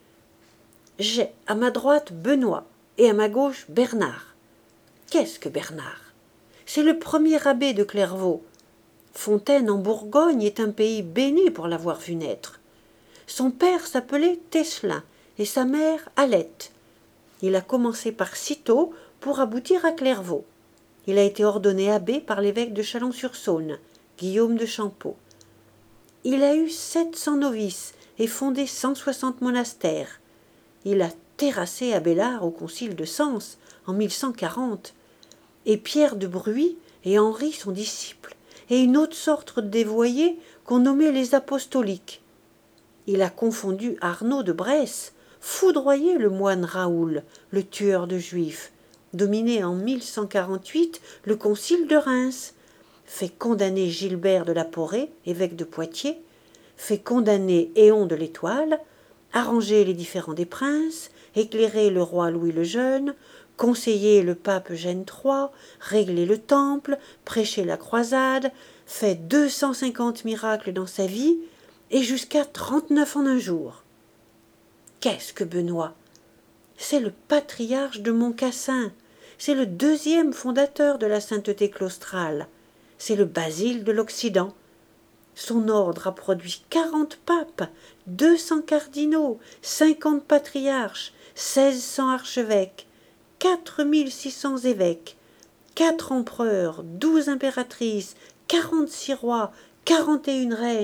J'ai à ma droite Benoît et à ma gauche Bernard. Qu'est-ce que Bernard? C'est le premier abbé de Clairvaux. Fontaine en Bourgogne est un pays béni pour l'avoir vu naître. Son père s'appelait Tesselin et sa mère Alette. Il a commencé par Cîteaux pour aboutir à Clairvaux. Il a été ordonné abbé par l'évêque de Chalon-sur-Saône, Guillaume de Champeaux. Il a eu sept cents novices et fondé cent soixante monastères. Il a terrassé Abélard au concile de Sens en mille cent quarante, et Pierre de Bruy et Henri son disciple, et une autre sorte de dévoyés qu'on nommait les apostoliques. Il a confondu Arnaud de Bresse, foudroyé le moine Raoul, le tueur de juifs, dominé en mille cent quarante-huit le concile de Reims, fait condamner Gilbert de la Porée, évêque de Poitiers, fait condamner Éon de l'Étoile, arrangé les différends des princes, éclairé le roi Louis le Jeune, conseillé le pape Eugène trois, réglé le temple, prêché la croisade, fait deux cent cinquante miracles dans sa vie, et jusqu'à trente-neuf en un jour. Qu'est-ce que Benoît? C'est le patriarche de Montcassin, c'est le deuxième fondateur de la sainteté claustrale, c'est le Basile de l'Occident. Son ordre a produit quarante papes, deux cents cardinaux, cinquante patriarches, seize cents archevêques, quatre mille six cents évêques, quatre empereurs, douze impératrices, quarante-six rois, quarante et une reines,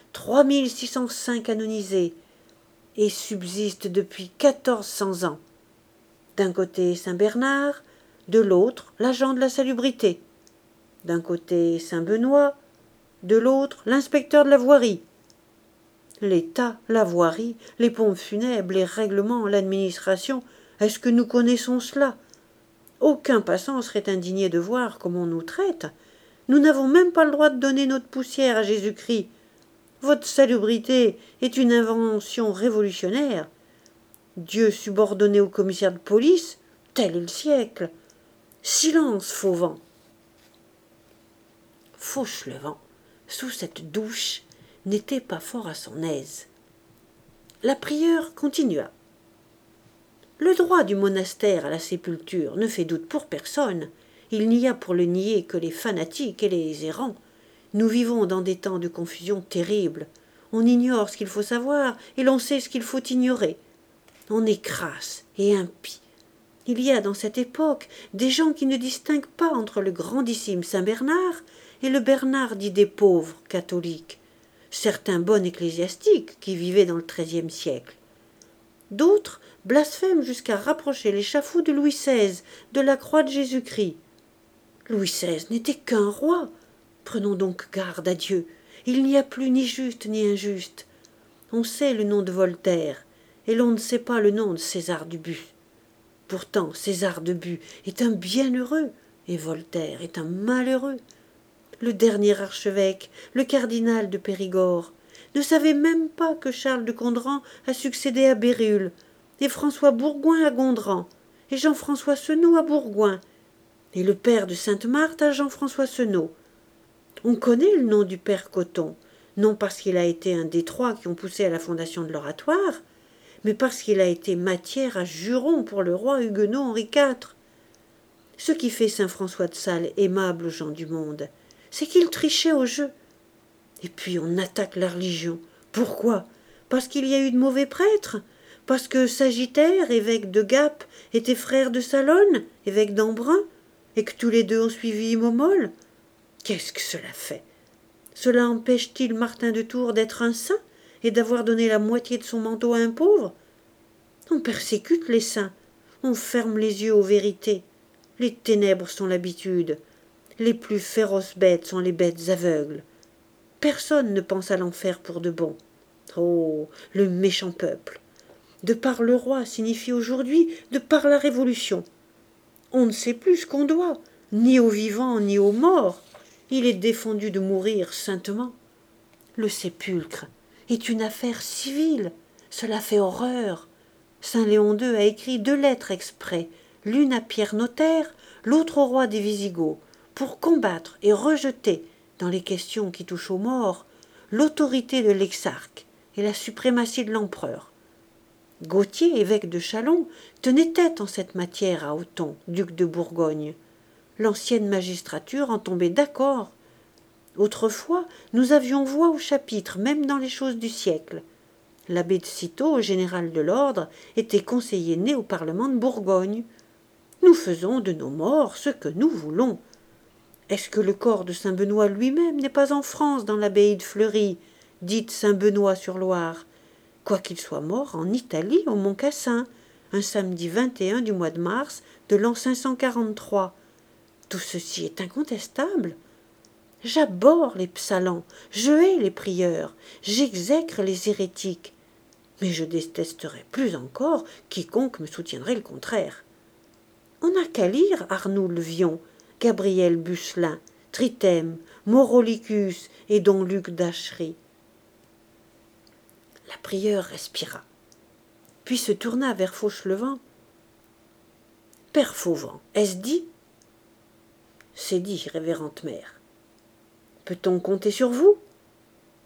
trois mille six cent cinq canonisés, et subsiste depuis quatorze cents ans. D'un côté Saint-Bernard, de l'autre l'agent de la salubrité. D'un côté Saint-Benoît, de l'autre l'inspecteur de la voirie. L'État, la voirie, les pompes funèbres, les règlements, l'administration, est-ce que nous connaissons cela? Aucun passant serait indigné de voir comment on nous traite. Nous n'avons même pas le droit de donner notre poussière à Jésus-Christ. Votre salubrité est une invention révolutionnaire. Dieu subordonné au commissaire de police, tel est le siècle. Silence, Fauvent. Fauchelevent, sous cette douche, n'était pas fort à son aise. La prieure continua. Le droit du monastère à la sépulture ne fait doute pour personne. Il n'y a pour le nier que les fanatiques et les errants. Nous vivons dans des temps de confusion terrible. On ignore ce qu'il faut savoir et l'on sait ce qu'il faut ignorer. On est crasse et impie. Il y a dans cette époque des gens qui ne distinguent pas entre le grandissime Saint-Bernard et le Bernard dit des pauvres catholiques. Certains bons ecclésiastiques qui vivaient dans le treizième siècle. D'autres blasphèment jusqu'à rapprocher l'échafaud de Louis seize de la croix de Jésus-Christ. Louis seize n'était qu'un roi. Prenons donc garde à Dieu. Il n'y a plus ni juste ni injuste. On sait le nom de Voltaire, et l'on ne sait pas le nom de César Dubu. Pourtant, César Dubu est un bienheureux, et Voltaire est un malheureux. Le dernier archevêque, le cardinal de Périgord, ne savait même pas que Charles de Gondran a succédé à Bérulle, et François Bourgoin à Gondran, et Jean-François Senaud à Bourgoin, et le père de Sainte-Marthe à Jean-François Senaud. On connaît le nom du père Coton, non parce qu'il a été un des trois qui ont poussé à la fondation de l'Oratoire, mais parce qu'il a été matière à juron pour le roi huguenot Henri quatre. Ce qui fait saint François de Sales aimable aux gens du monde, c'est qu'il trichait au jeu. Et puis on attaque la religion. Pourquoi? Parce qu'il y a eu de mauvais prêtres? Parce que Sagittaire, évêque de Gap, était frère de Salonne, évêque d'Embrun, et que tous les deux ont suivi Momol? Qu'est-ce que cela fait? Cela empêche-t-il Martin de Tours d'être un saint et d'avoir donné la moitié de son manteau à un pauvre? On persécute les saints, on ferme les yeux aux vérités. Les ténèbres sont l'habitude. Les plus féroces bêtes sont les bêtes aveugles. Personne ne pense à l'enfer pour de bon. Oh, le méchant peuple! De par le roi signifie aujourd'hui de par la Révolution. On ne sait plus ce qu'on doit, ni aux vivants ni aux morts. Il est défendu de mourir saintement. Le sépulcre est une affaire civile. Cela fait horreur. Saint Léon deux a écrit deux lettres exprès, l'une à Pierre Notaire, l'autre au roi des Visigoths, pour combattre et rejeter, dans les questions qui touchent aux morts, l'autorité de l'exarque et la suprématie de l'empereur. Gauthier, évêque de Châlons, tenait tête en cette matière à Othon, duc de Bourgogne. L'ancienne magistrature en tombait d'accord. Autrefois, nous avions voix au chapitre, même dans les choses du siècle. L'abbé de Cîteaux, général de l'ordre, était conseiller né au Parlement de Bourgogne. Nous faisons de nos morts ce que nous voulons. Est-ce que le corps de saint Benoît lui-même n'est pas en France, dans l'abbaye de Fleury, dite Saint-Benoît-sur-Loire, quoiqu'il soit mort en Italie, au Mont Cassin, un samedi vingt et un du mois de mars de l'an cinq cent quarante-trois. Tout ceci est incontestable. J'abhorre les psalans, je hais les prieurs, j'exècre les hérétiques, mais je détesterais plus encore quiconque me soutiendrait le contraire. On n'a qu'à lire Arnould le Vion, Gabriel Bucelin, Trithème, Maurolicus et don Luc d'Achery. La prieure respira, puis se tourna vers Fauchelevent. « Père Fauvent, est-ce dit ?»« C'est dit, révérende mère. »« Peut-on compter sur vous ?»« J'obéirai. »«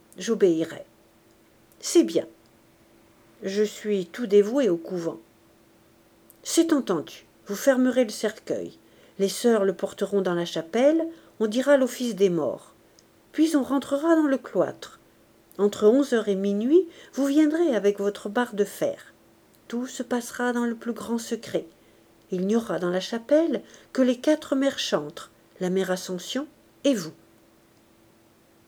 C'est bien. Je suis tout dévoué au couvent. »« C'est entendu. Vous fermerez le cercueil. Les sœurs le porteront dans la chapelle, on dira l'office des morts. Puis on rentrera dans le cloître. Entre onze heures et minuit, vous viendrez avec votre barre de fer. Tout se passera dans le plus grand secret. Il n'y aura dans la chapelle que les quatre mères chantres, la mère Assomption et vous.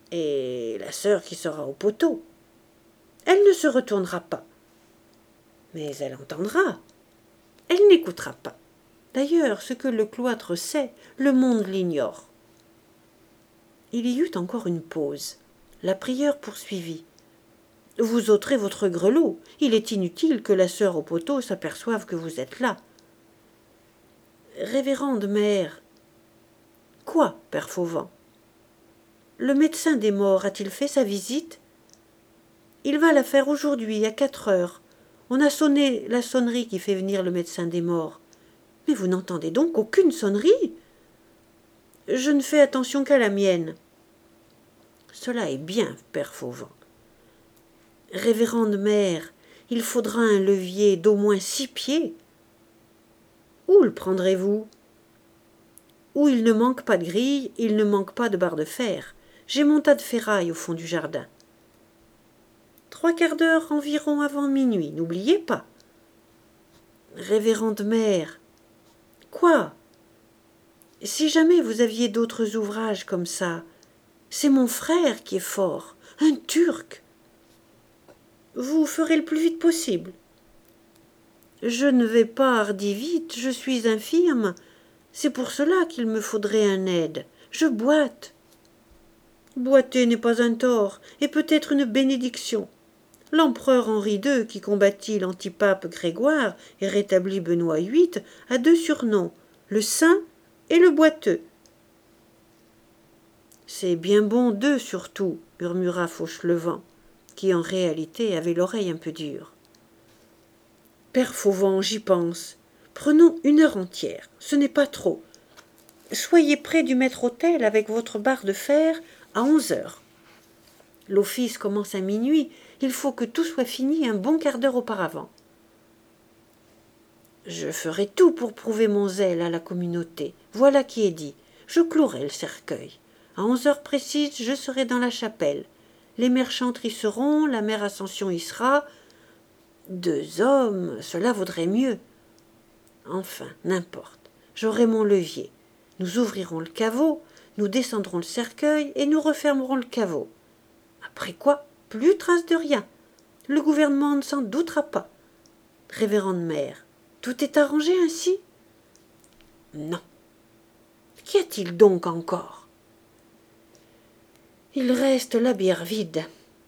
Et la sœur qui sera au poteau. Elle ne se retournera pas. Mais elle entendra. Elle n'écoutera pas. D'ailleurs, ce que le cloître sait, le monde l'ignore. Il y eut encore une pause. La prieure poursuivit. Vous ôterez votre grelot. Il est inutile que la sœur au poteau s'aperçoive que vous êtes là. Révérende mère. Quoi, père Fauvent? Le médecin des morts a-t-il fait sa visite? Il va la faire aujourd'hui, à quatre heures. On a sonné la sonnerie qui fait venir le médecin des morts. Mais vous n'entendez donc aucune sonnerie? Je ne fais attention qu'à la mienne. Cela est bien, père Fauvent. Révérende mère, il faudra un levier d'au moins six pieds. Où le prendrez-vous? Où il ne manque pas de grille, il ne manque pas de barre de fer. J'ai mon tas de ferraille au fond du jardin. Trois quarts d'heure environ avant minuit, n'oubliez pas. Révérende mère. Quoi? Si jamais vous aviez d'autres ouvrages comme ça, c'est mon frère qui est fort, un Turc. Vous ferez le plus vite possible. Je ne vais pas hardi vite, je suis infirme. C'est pour cela qu'il me faudrait un aide. Je boite. Boiter n'est pas un tort, et peut-être une bénédiction. L'empereur Henri deux, qui combattit l'antipape Grégoire et rétablit Benoît huit, a deux surnoms, le saint et le boiteux. C'est bien bon d'eux surtout, murmura Fauchelevent, qui en réalité avait l'oreille un peu dure. Père Fauvent, j'y pense. Prenons une heure entière, ce n'est pas trop. Soyez près du maître-autel avec votre barre de fer à onze heures. L'office commence à minuit, il faut que tout soit fini un bon quart d'heure auparavant. Je ferai tout pour prouver mon zèle à la communauté. Voilà qui est dit. Je clouerai le cercueil. À onze heures précises, je serai dans la chapelle. Les mères chantres y seront, la mère Ascension y sera. Deux hommes, cela vaudrait mieux. Enfin, n'importe. J'aurai mon levier. Nous ouvrirons le caveau, nous descendrons le cercueil et nous refermerons le caveau. Après quoi, plus trace de rien. Le gouvernement ne s'en doutera pas. Révérende mère, tout est arrangé ainsi? Non. Qu'y a-t-il donc encore? Il reste la bière vide.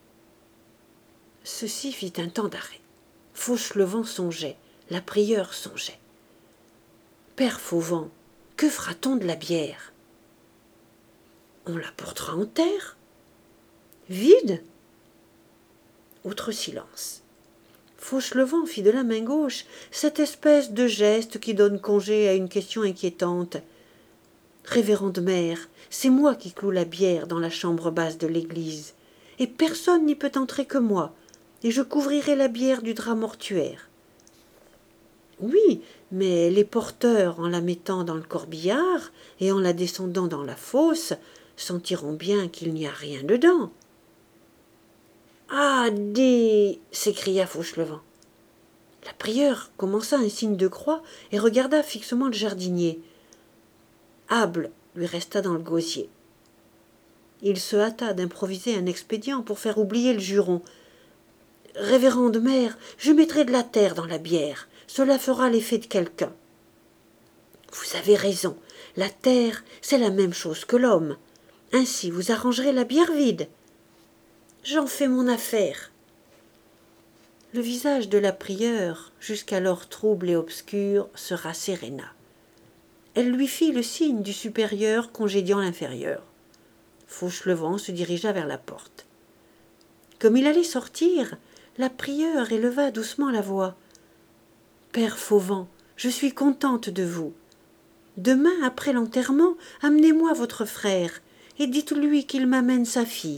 Ceci fit un temps d'arrêt. Fauchelevent songeait, la prieure songeait. Père Fauvent, que fera-t-on de la bière? On la portera en terre. Vide? Autre silence. Fauchelevent fit de la main gauche cette espèce de geste qui donne congé à une question inquiétante. Révérende mère, c'est moi qui cloue la bière dans la chambre basse de l'église, et personne n'y peut entrer que moi, et je couvrirai la bière du drap mortuaire. Oui, mais les porteurs, en la mettant dans le corbillard et en la descendant dans la fosse, sentiront bien qu'il n'y a rien dedans. Ah, des... s'écria Fauchelevent. La prieure commença un signe de croix et regarda fixement le jardinier. Able lui resta dans le gosier. Il se hâta d'improviser un expédient pour faire oublier le juron. « Révérende mère, je mettrai de la terre dans la bière. Cela fera l'effet de quelqu'un. »« Vous avez raison. La terre, c'est la même chose que l'homme. Ainsi, vous arrangerez la bière vide. » J'en fais mon affaire. Le visage de la prieure, jusqu'alors trouble et obscur, se rasséréna. Elle lui fit le signe du supérieur congédiant l'inférieur. Fauchelevent se dirigea vers la porte. Comme il allait sortir, la prieure éleva doucement la voix. « Père Fauvent, je suis contente de vous. Demain, après l'enterrement, amenez-moi votre frère et dites-lui qu'il m'amène sa fille. »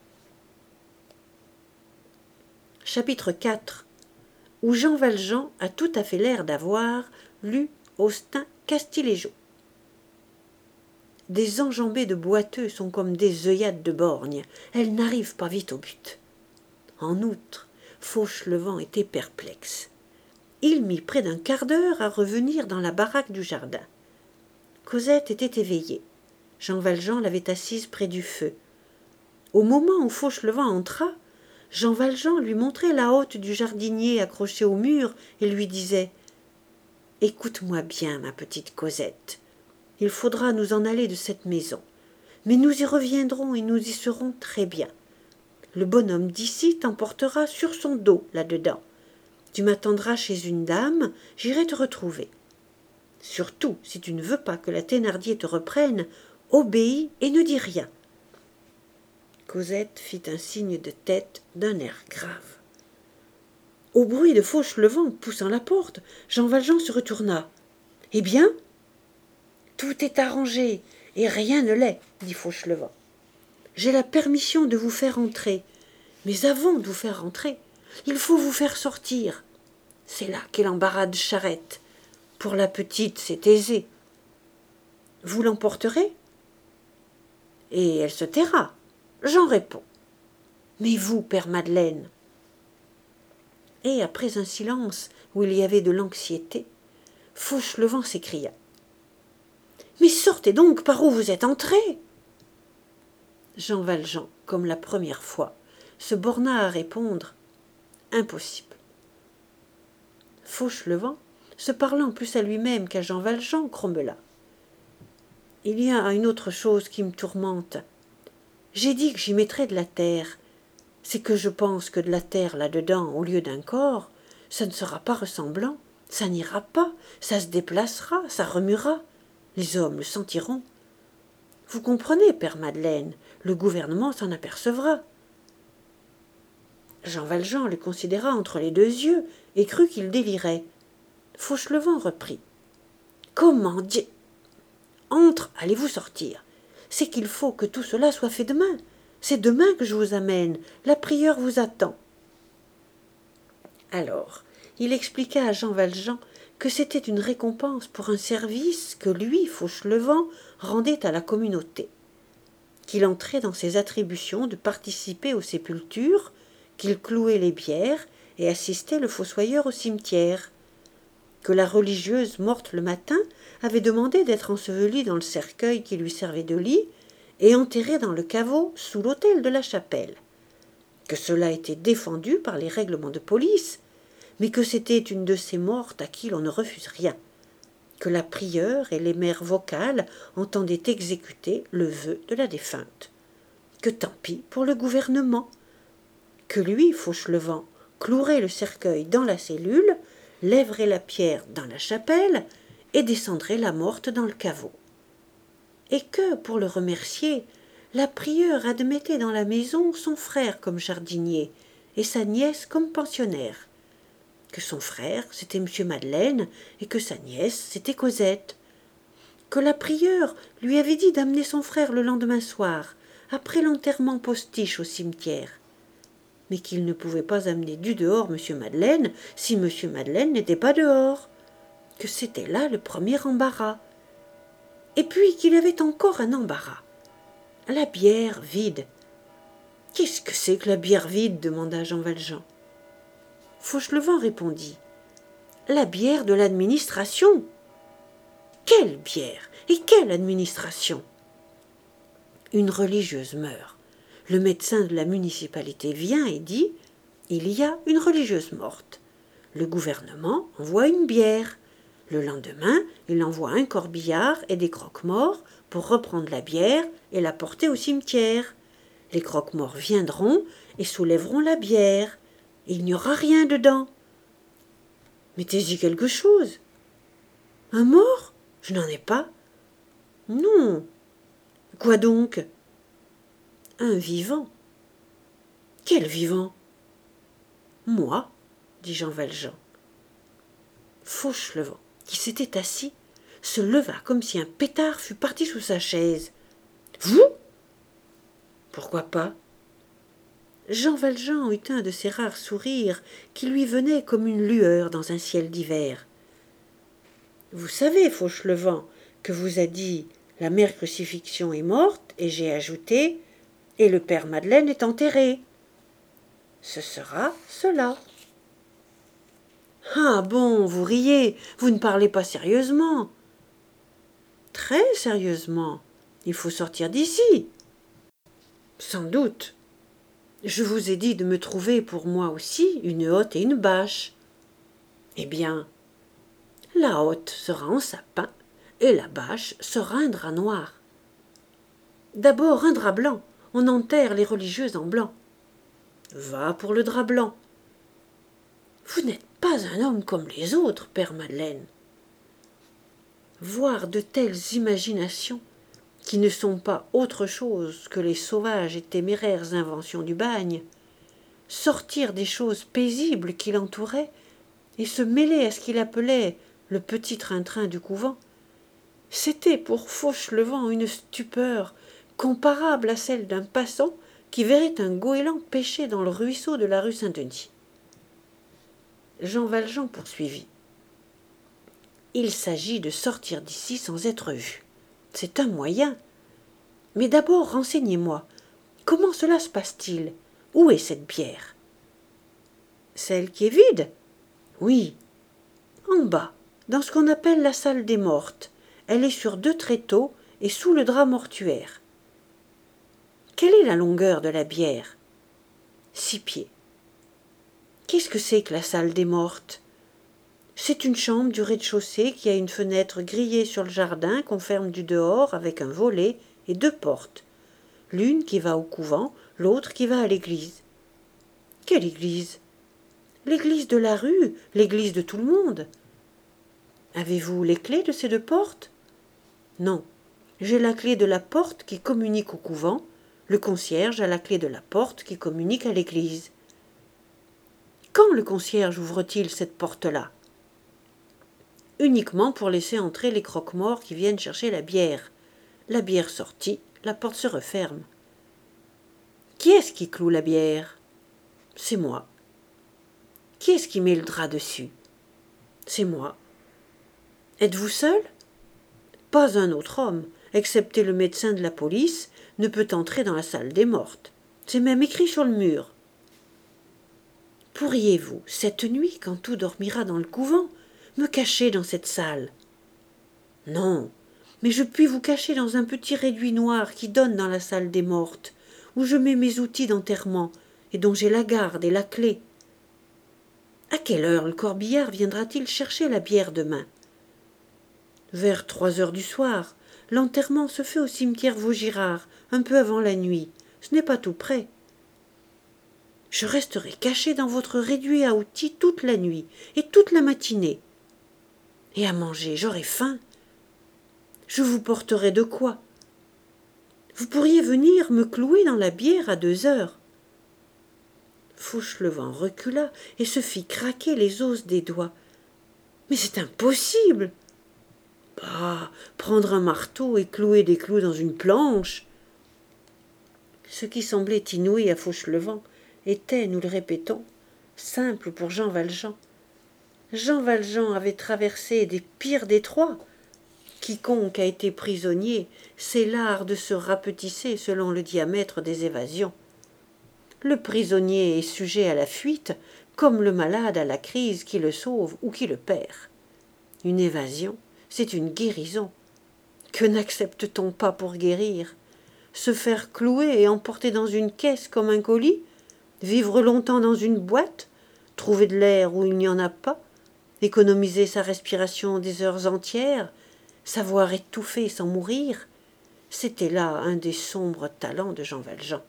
Chapitre quatre, où Jean Valjean a tout à fait l'air d'avoir lu Austin Castiléjo. Des enjambées de boiteux sont comme des œillades de borgne, elles n'arrivent pas vite au but. En outre, Fauchelevent était perplexe. Il mit près d'un quart d'heure à revenir dans la baraque du jardin. Cosette était éveillée. Jean Valjean l'avait assise près du feu. Au moment où Fauchelevent entra, Jean Valjean lui montrait la hotte du jardinier accrochée au mur et lui disait « Écoute-moi bien, ma petite Cosette. Il faudra nous en aller de cette maison. Mais nous y reviendrons et nous y serons très bien. Le bonhomme d'ici t'emportera sur son dos là-dedans. Tu m'attendras chez une dame, j'irai te retrouver. Surtout, si tu ne veux pas que la Thénardier te reprenne, obéis et ne dis rien. » Cosette fit un signe de tête d'un air grave. Au bruit de Fauchelevent poussant la porte, Jean Valjean se retourna. « Eh bien ? » ?»« Tout est arrangé, et rien ne l'est, dit Fauchelevent. J'ai la permission de vous faire entrer, mais avant de vous faire entrer, il faut vous faire sortir. C'est là qu'est l'embarras de charrette. Pour la petite, c'est aisé. Vous l'emporterez ? Et elle se taira. J'en réponds. Mais vous, Père Madeleine ? Et après un silence où il y avait de l'anxiété, Fauchelevent s'écria. Mais sortez donc par où vous êtes entré. Jean Valjean, comme la première fois, se borna à répondre « Impossible ». Fauchelevent, se parlant plus à lui-même qu'à Jean Valjean, grommela. « Il y a une autre chose qui me tourmente. J'ai dit que j'y mettrais de la terre. C'est que je pense que de la terre là-dedans, au lieu d'un corps, ça ne sera pas ressemblant, ça n'ira pas, ça se déplacera, ça remuera. Les hommes le sentiront. Vous comprenez, Père Madeleine, le gouvernement s'en apercevra. » Jean Valjean le considéra entre les deux yeux et crut qu'il délirait. Fauchelevent reprit. « Comment Dieu ! Entre, allez-vous sortir. C'est qu'il faut que tout cela soit fait demain. C'est demain que je vous amène. La prieure vous attend. » Alors, il expliqua à Jean Valjean que c'était une récompense pour un service que lui, Fauchelevent, rendait à la communauté, qu'il entrait dans ses attributions de participer aux sépultures, qu'il clouait les bières et assistait le fossoyeur au cimetière, que la religieuse morte le matin avait demandé d'être ensevelie dans le cercueil qui lui servait de lit et enterrée dans le caveau sous l'autel de la chapelle, que cela était défendu par les règlements de police, mais que c'était une de ces mortes à qui l'on ne refuse rien, que la prieure et les mères vocales entendaient exécuter le vœu de la défunte, que tant pis pour le gouvernement, que lui, Fauchelevent, clouerait le cercueil dans la cellule, lèverait la pierre dans la chapelle et descendrait la morte dans le caveau. Et que, pour le remercier, la prieure admettait dans la maison son frère comme jardinier et sa nièce comme pensionnaire, que son frère, c'était Monsieur Madeleine, et que sa nièce, c'était Cosette, que la prieure lui avait dit d'amener son frère le lendemain soir, après l'enterrement postiche au cimetière, mais qu'il ne pouvait pas amener du dehors Monsieur Madeleine si Monsieur Madeleine n'était pas dehors, que c'était là le premier embarras, et puis qu'il avait encore un embarras, la bière vide. « Qu'est-ce que c'est que la bière vide ?» demanda Jean Valjean. Fauchelevent répondit. « La bière de l'administration. »« Quelle bière et quelle administration ?» Une religieuse meurt. Le médecin de la municipalité vient et dit « Il y a une religieuse morte. » Le gouvernement envoie une bière. Le lendemain, il envoie un corbillard et des croque-morts pour reprendre la bière et la porter au cimetière. Les croque-morts viendront et soulèveront la bière. Il n'y aura rien dedans. Mettez-y quelque chose. Un mort ? Je n'en ai pas. Non. Quoi donc ? Un vivant. Quel vivant ? Moi, dit Jean Valjean. Fauchelevent, qui s'était assis, se leva comme si un pétard fût parti sous sa chaise. Vous ? Pourquoi pas ? Jean Valjean eut un de ces rares sourires qui lui venaient comme une lueur dans un ciel d'hiver. Vous savez, Fauchelevent, que vous a dit la mère Crucifixion est morte, et j'ai ajouté et le père Madeleine est enterré. Ce sera cela. Ah bon, vous riez, vous ne parlez pas sérieusement. Très sérieusement, il faut sortir d'ici. Sans doute. Je vous ai dit de me trouver pour moi aussi une hotte et une bâche. Eh bien, la hotte sera en sapin et la bâche sera un drap noir. D'abord un drap blanc, on enterre les religieuses en blanc. Va pour le drap blanc. Vous n'êtes pas un homme comme les autres, père Madeleine. Voir de telles imaginations, qui ne sont pas autre chose que les sauvages et téméraires inventions du bagne, sortir des choses paisibles qui l'entouraient et se mêler à ce qu'il appelait le petit train-train du couvent, c'était pour Fauchelevent une stupeur comparable à celle d'un passant qui verrait un goéland pêcher dans le ruisseau de la rue Saint-Denis. Jean Valjean poursuivit. Il s'agit de sortir d'ici sans être vu. C'est un moyen. Mais d'abord, renseignez-moi. Comment cela se passe-t-il? Où est cette bière? Celle qui est vide? Oui. En bas, dans ce qu'on appelle la salle des mortes. Elle est sur deux tréteaux et sous le drap mortuaire. Quelle est la longueur de la bière? Six pieds. Qu'est-ce que c'est que la salle des mortes? C'est une chambre du rez-de-chaussée qui a une fenêtre grillée sur le jardin qu'on ferme du dehors avec un volet et deux portes. L'une qui va au couvent, l'autre qui va à l'église. Quelle église? L'église de la rue, l'église de tout le monde. Avez-vous les clés de ces deux portes? Non. J'ai la clé de la porte qui communique au couvent, le concierge a la clé de la porte qui communique à l'église. Quand le concierge ouvre-t-il cette porte-là? Uniquement pour laisser entrer les croque-morts qui viennent chercher la bière. La bière sortie, la porte se referme. Qui est-ce qui cloue la bière? C'est moi. Qui est-ce qui met le drap dessus? C'est moi. Êtes-vous seul? Pas un autre homme, excepté le médecin de la police, ne peut entrer dans la salle des mortes. C'est même écrit sur le mur. Pourriez-vous, cette nuit, quand tout dormira dans le couvent, me cacher dans cette salle? Non, mais je puis vous cacher dans un petit réduit noir qui donne dans la salle des mortes, où je mets mes outils d'enterrement et dont j'ai la garde et la clé. À quelle heure le corbillard viendra-t-il chercher la bière demain? Vers trois heures du soir. L'enterrement se fait au cimetière Vaugirard, un peu avant la nuit. Ce n'est pas tout près. Je resterai caché dans votre réduit à outils toute la nuit et toute la matinée. Et à manger, j'aurai faim. Je vous porterai de quoi? Vous pourriez venir me clouer dans la bière à deux heures. Fauchelevent recula et se fit craquer les os des doigts. Mais c'est impossible! Bah, prendre un marteau et clouer des clous dans une planche. Ce qui semblait inouï à Fauchelevent était, nous le répétons, simple pour Jean Valjean. Jean Valjean avait traversé des pires détroits. Quiconque a été prisonnier sait l'art de se rapetisser selon le diamètre des évasions. Le prisonnier est sujet à la fuite, comme le malade à la crise qui le sauve ou qui le perd. Une évasion, c'est une guérison. Que n'accepte-t-on pas pour guérir? Se faire clouer et emporter dans une caisse comme un colis? Vivre longtemps dans une boîte? Trouver de l'air où il n'y en a pas? Économiser sa respiration des heures entières? Savoir étouffer sans mourir? C'était là un des sombres talents de Jean Valjean.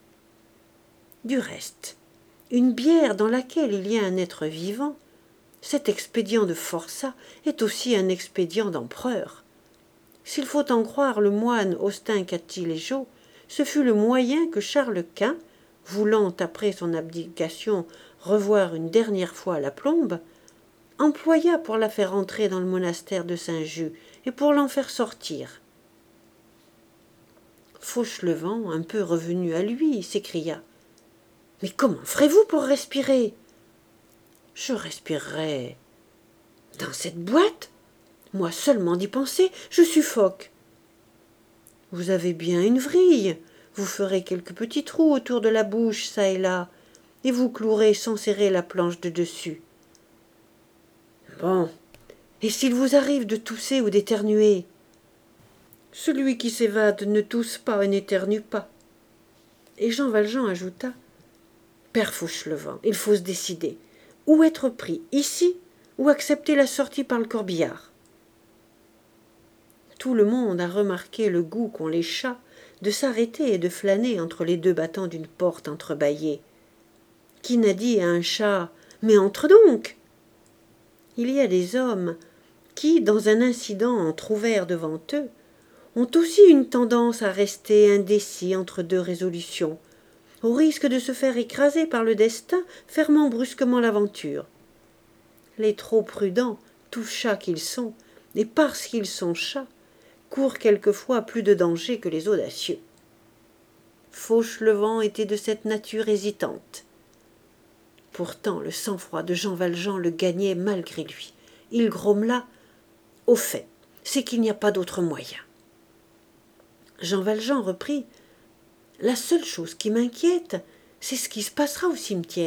Du reste, une bière dans laquelle il y a un être vivant, cet expédient de forçat est aussi un expédient d'empereur. S'il faut en croire le moine Austin Catiléjo, ce fut le moyen que Charles Quint, voulant après son abdication revoir une dernière fois la plombe, employa pour la faire entrer dans le monastère de Saint-Just et pour l'en faire sortir. Fauchelevent, un peu revenu à lui, s'écria. « Mais comment ferez-vous pour respirer ?»« Je respirerai. »« Dans cette boîte? Moi seulement d'y penser, je suffoque. »« Vous avez bien une vrille. Vous ferez quelques petits trous autour de la bouche, çà et là, et vous clouerez sans serrer la planche de dessus. »« Bon. Et s'il vous arrive de tousser ou d'éternuer? » Celui qui s'évade ne tousse pas et n'éternue pas. Et Jean Valjean ajouta: Père Fauchelevent, il faut se décider. Ou être pris ici, ou accepter la sortie par le corbillard. Tout le monde a remarqué le goût qu'ont les chats de s'arrêter et de flâner entre les deux battants d'une porte entrebâillée. Qui n'a dit à un chat: Mais entre donc! Il y a des hommes qui, dans un incident entr'ouvert devant eux, ont aussi une tendance à rester indécis entre deux résolutions, au risque de se faire écraser par le destin fermant brusquement l'aventure. Les trop prudents, tous chats qu'ils sont, et parce qu'ils sont chats, courent quelquefois plus de danger que les audacieux. Fauchelevent était de cette nature hésitante. Pourtant le sang-froid de Jean Valjean le gagnait malgré lui. Il grommela: « Au fait, c'est qu'il n'y a pas d'autre moyen. » Jean Valjean reprit: « La seule chose qui m'inquiète, c'est ce qui se passera au cimetière. »«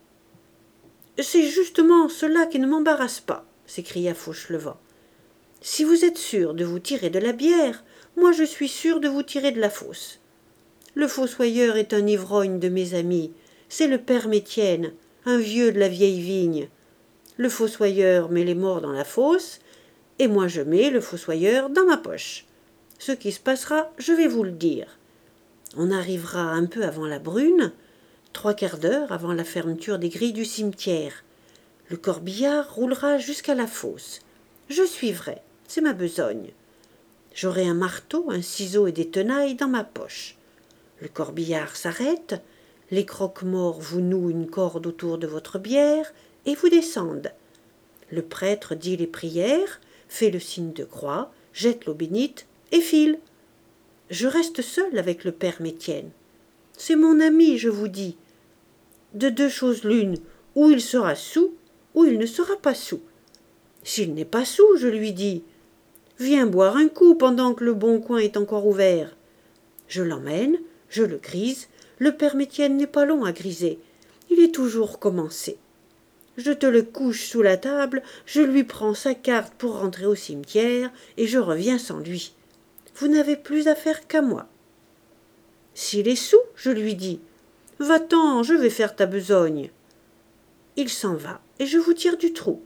C'est justement cela qui ne m'embarrasse pas, » s'écria Fauchelevent. « Si vous êtes sûr de vous tirer de la bière, moi je suis sûr de vous tirer de la fosse. Le fossoyeur est un ivrogne de mes amis, c'est le père Métienne, un vieux de la vieille vigne. Le fossoyeur met les morts dans la fosse, et moi je mets le fossoyeur dans ma poche. Ce qui se passera, je vais vous le dire. On arrivera un peu avant la brune, trois quarts d'heure avant la fermeture des grilles du cimetière. Le corbillard roulera jusqu'à la fosse. Je suivrai, c'est ma besogne. J'aurai un marteau, un ciseau et des tenailles dans ma poche. Le corbillard s'arrête, les croque-morts vous nouent une corde autour de votre bière et vous descendent. Le prêtre dit les prières, fait le signe de croix, jette l'eau bénite et file. Je reste seul avec le père Métienne. C'est mon ami, je vous dis. De deux choses l'une, ou il sera soûl, ou il ne sera pas soûl. S'il n'est pas soûl, je lui dis: Viens boire un coup pendant que le bon coin est encore ouvert. Je l'emmène, je le grise, le père Métienne n'est pas long à griser, il est toujours commencé. Je te le couche sous la table, je lui prends sa carte pour rentrer au cimetière, et je reviens sans lui. Vous n'avez plus affaire qu'à moi. S'il est soûl, je lui dis: Va-t'en, je vais faire ta besogne. Il s'en va, et je vous tire du trou.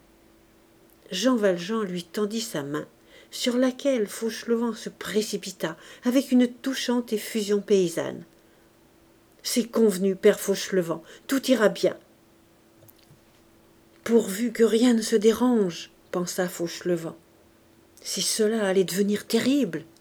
Jean Valjean lui tendit sa main, sur laquelle Fauchelevent se précipita avec une touchante effusion paysanne. C'est convenu, père Fauchelevent, tout ira bien. Pourvu que rien ne se dérange, pensa Fauchelevent. Si cela allait devenir terrible.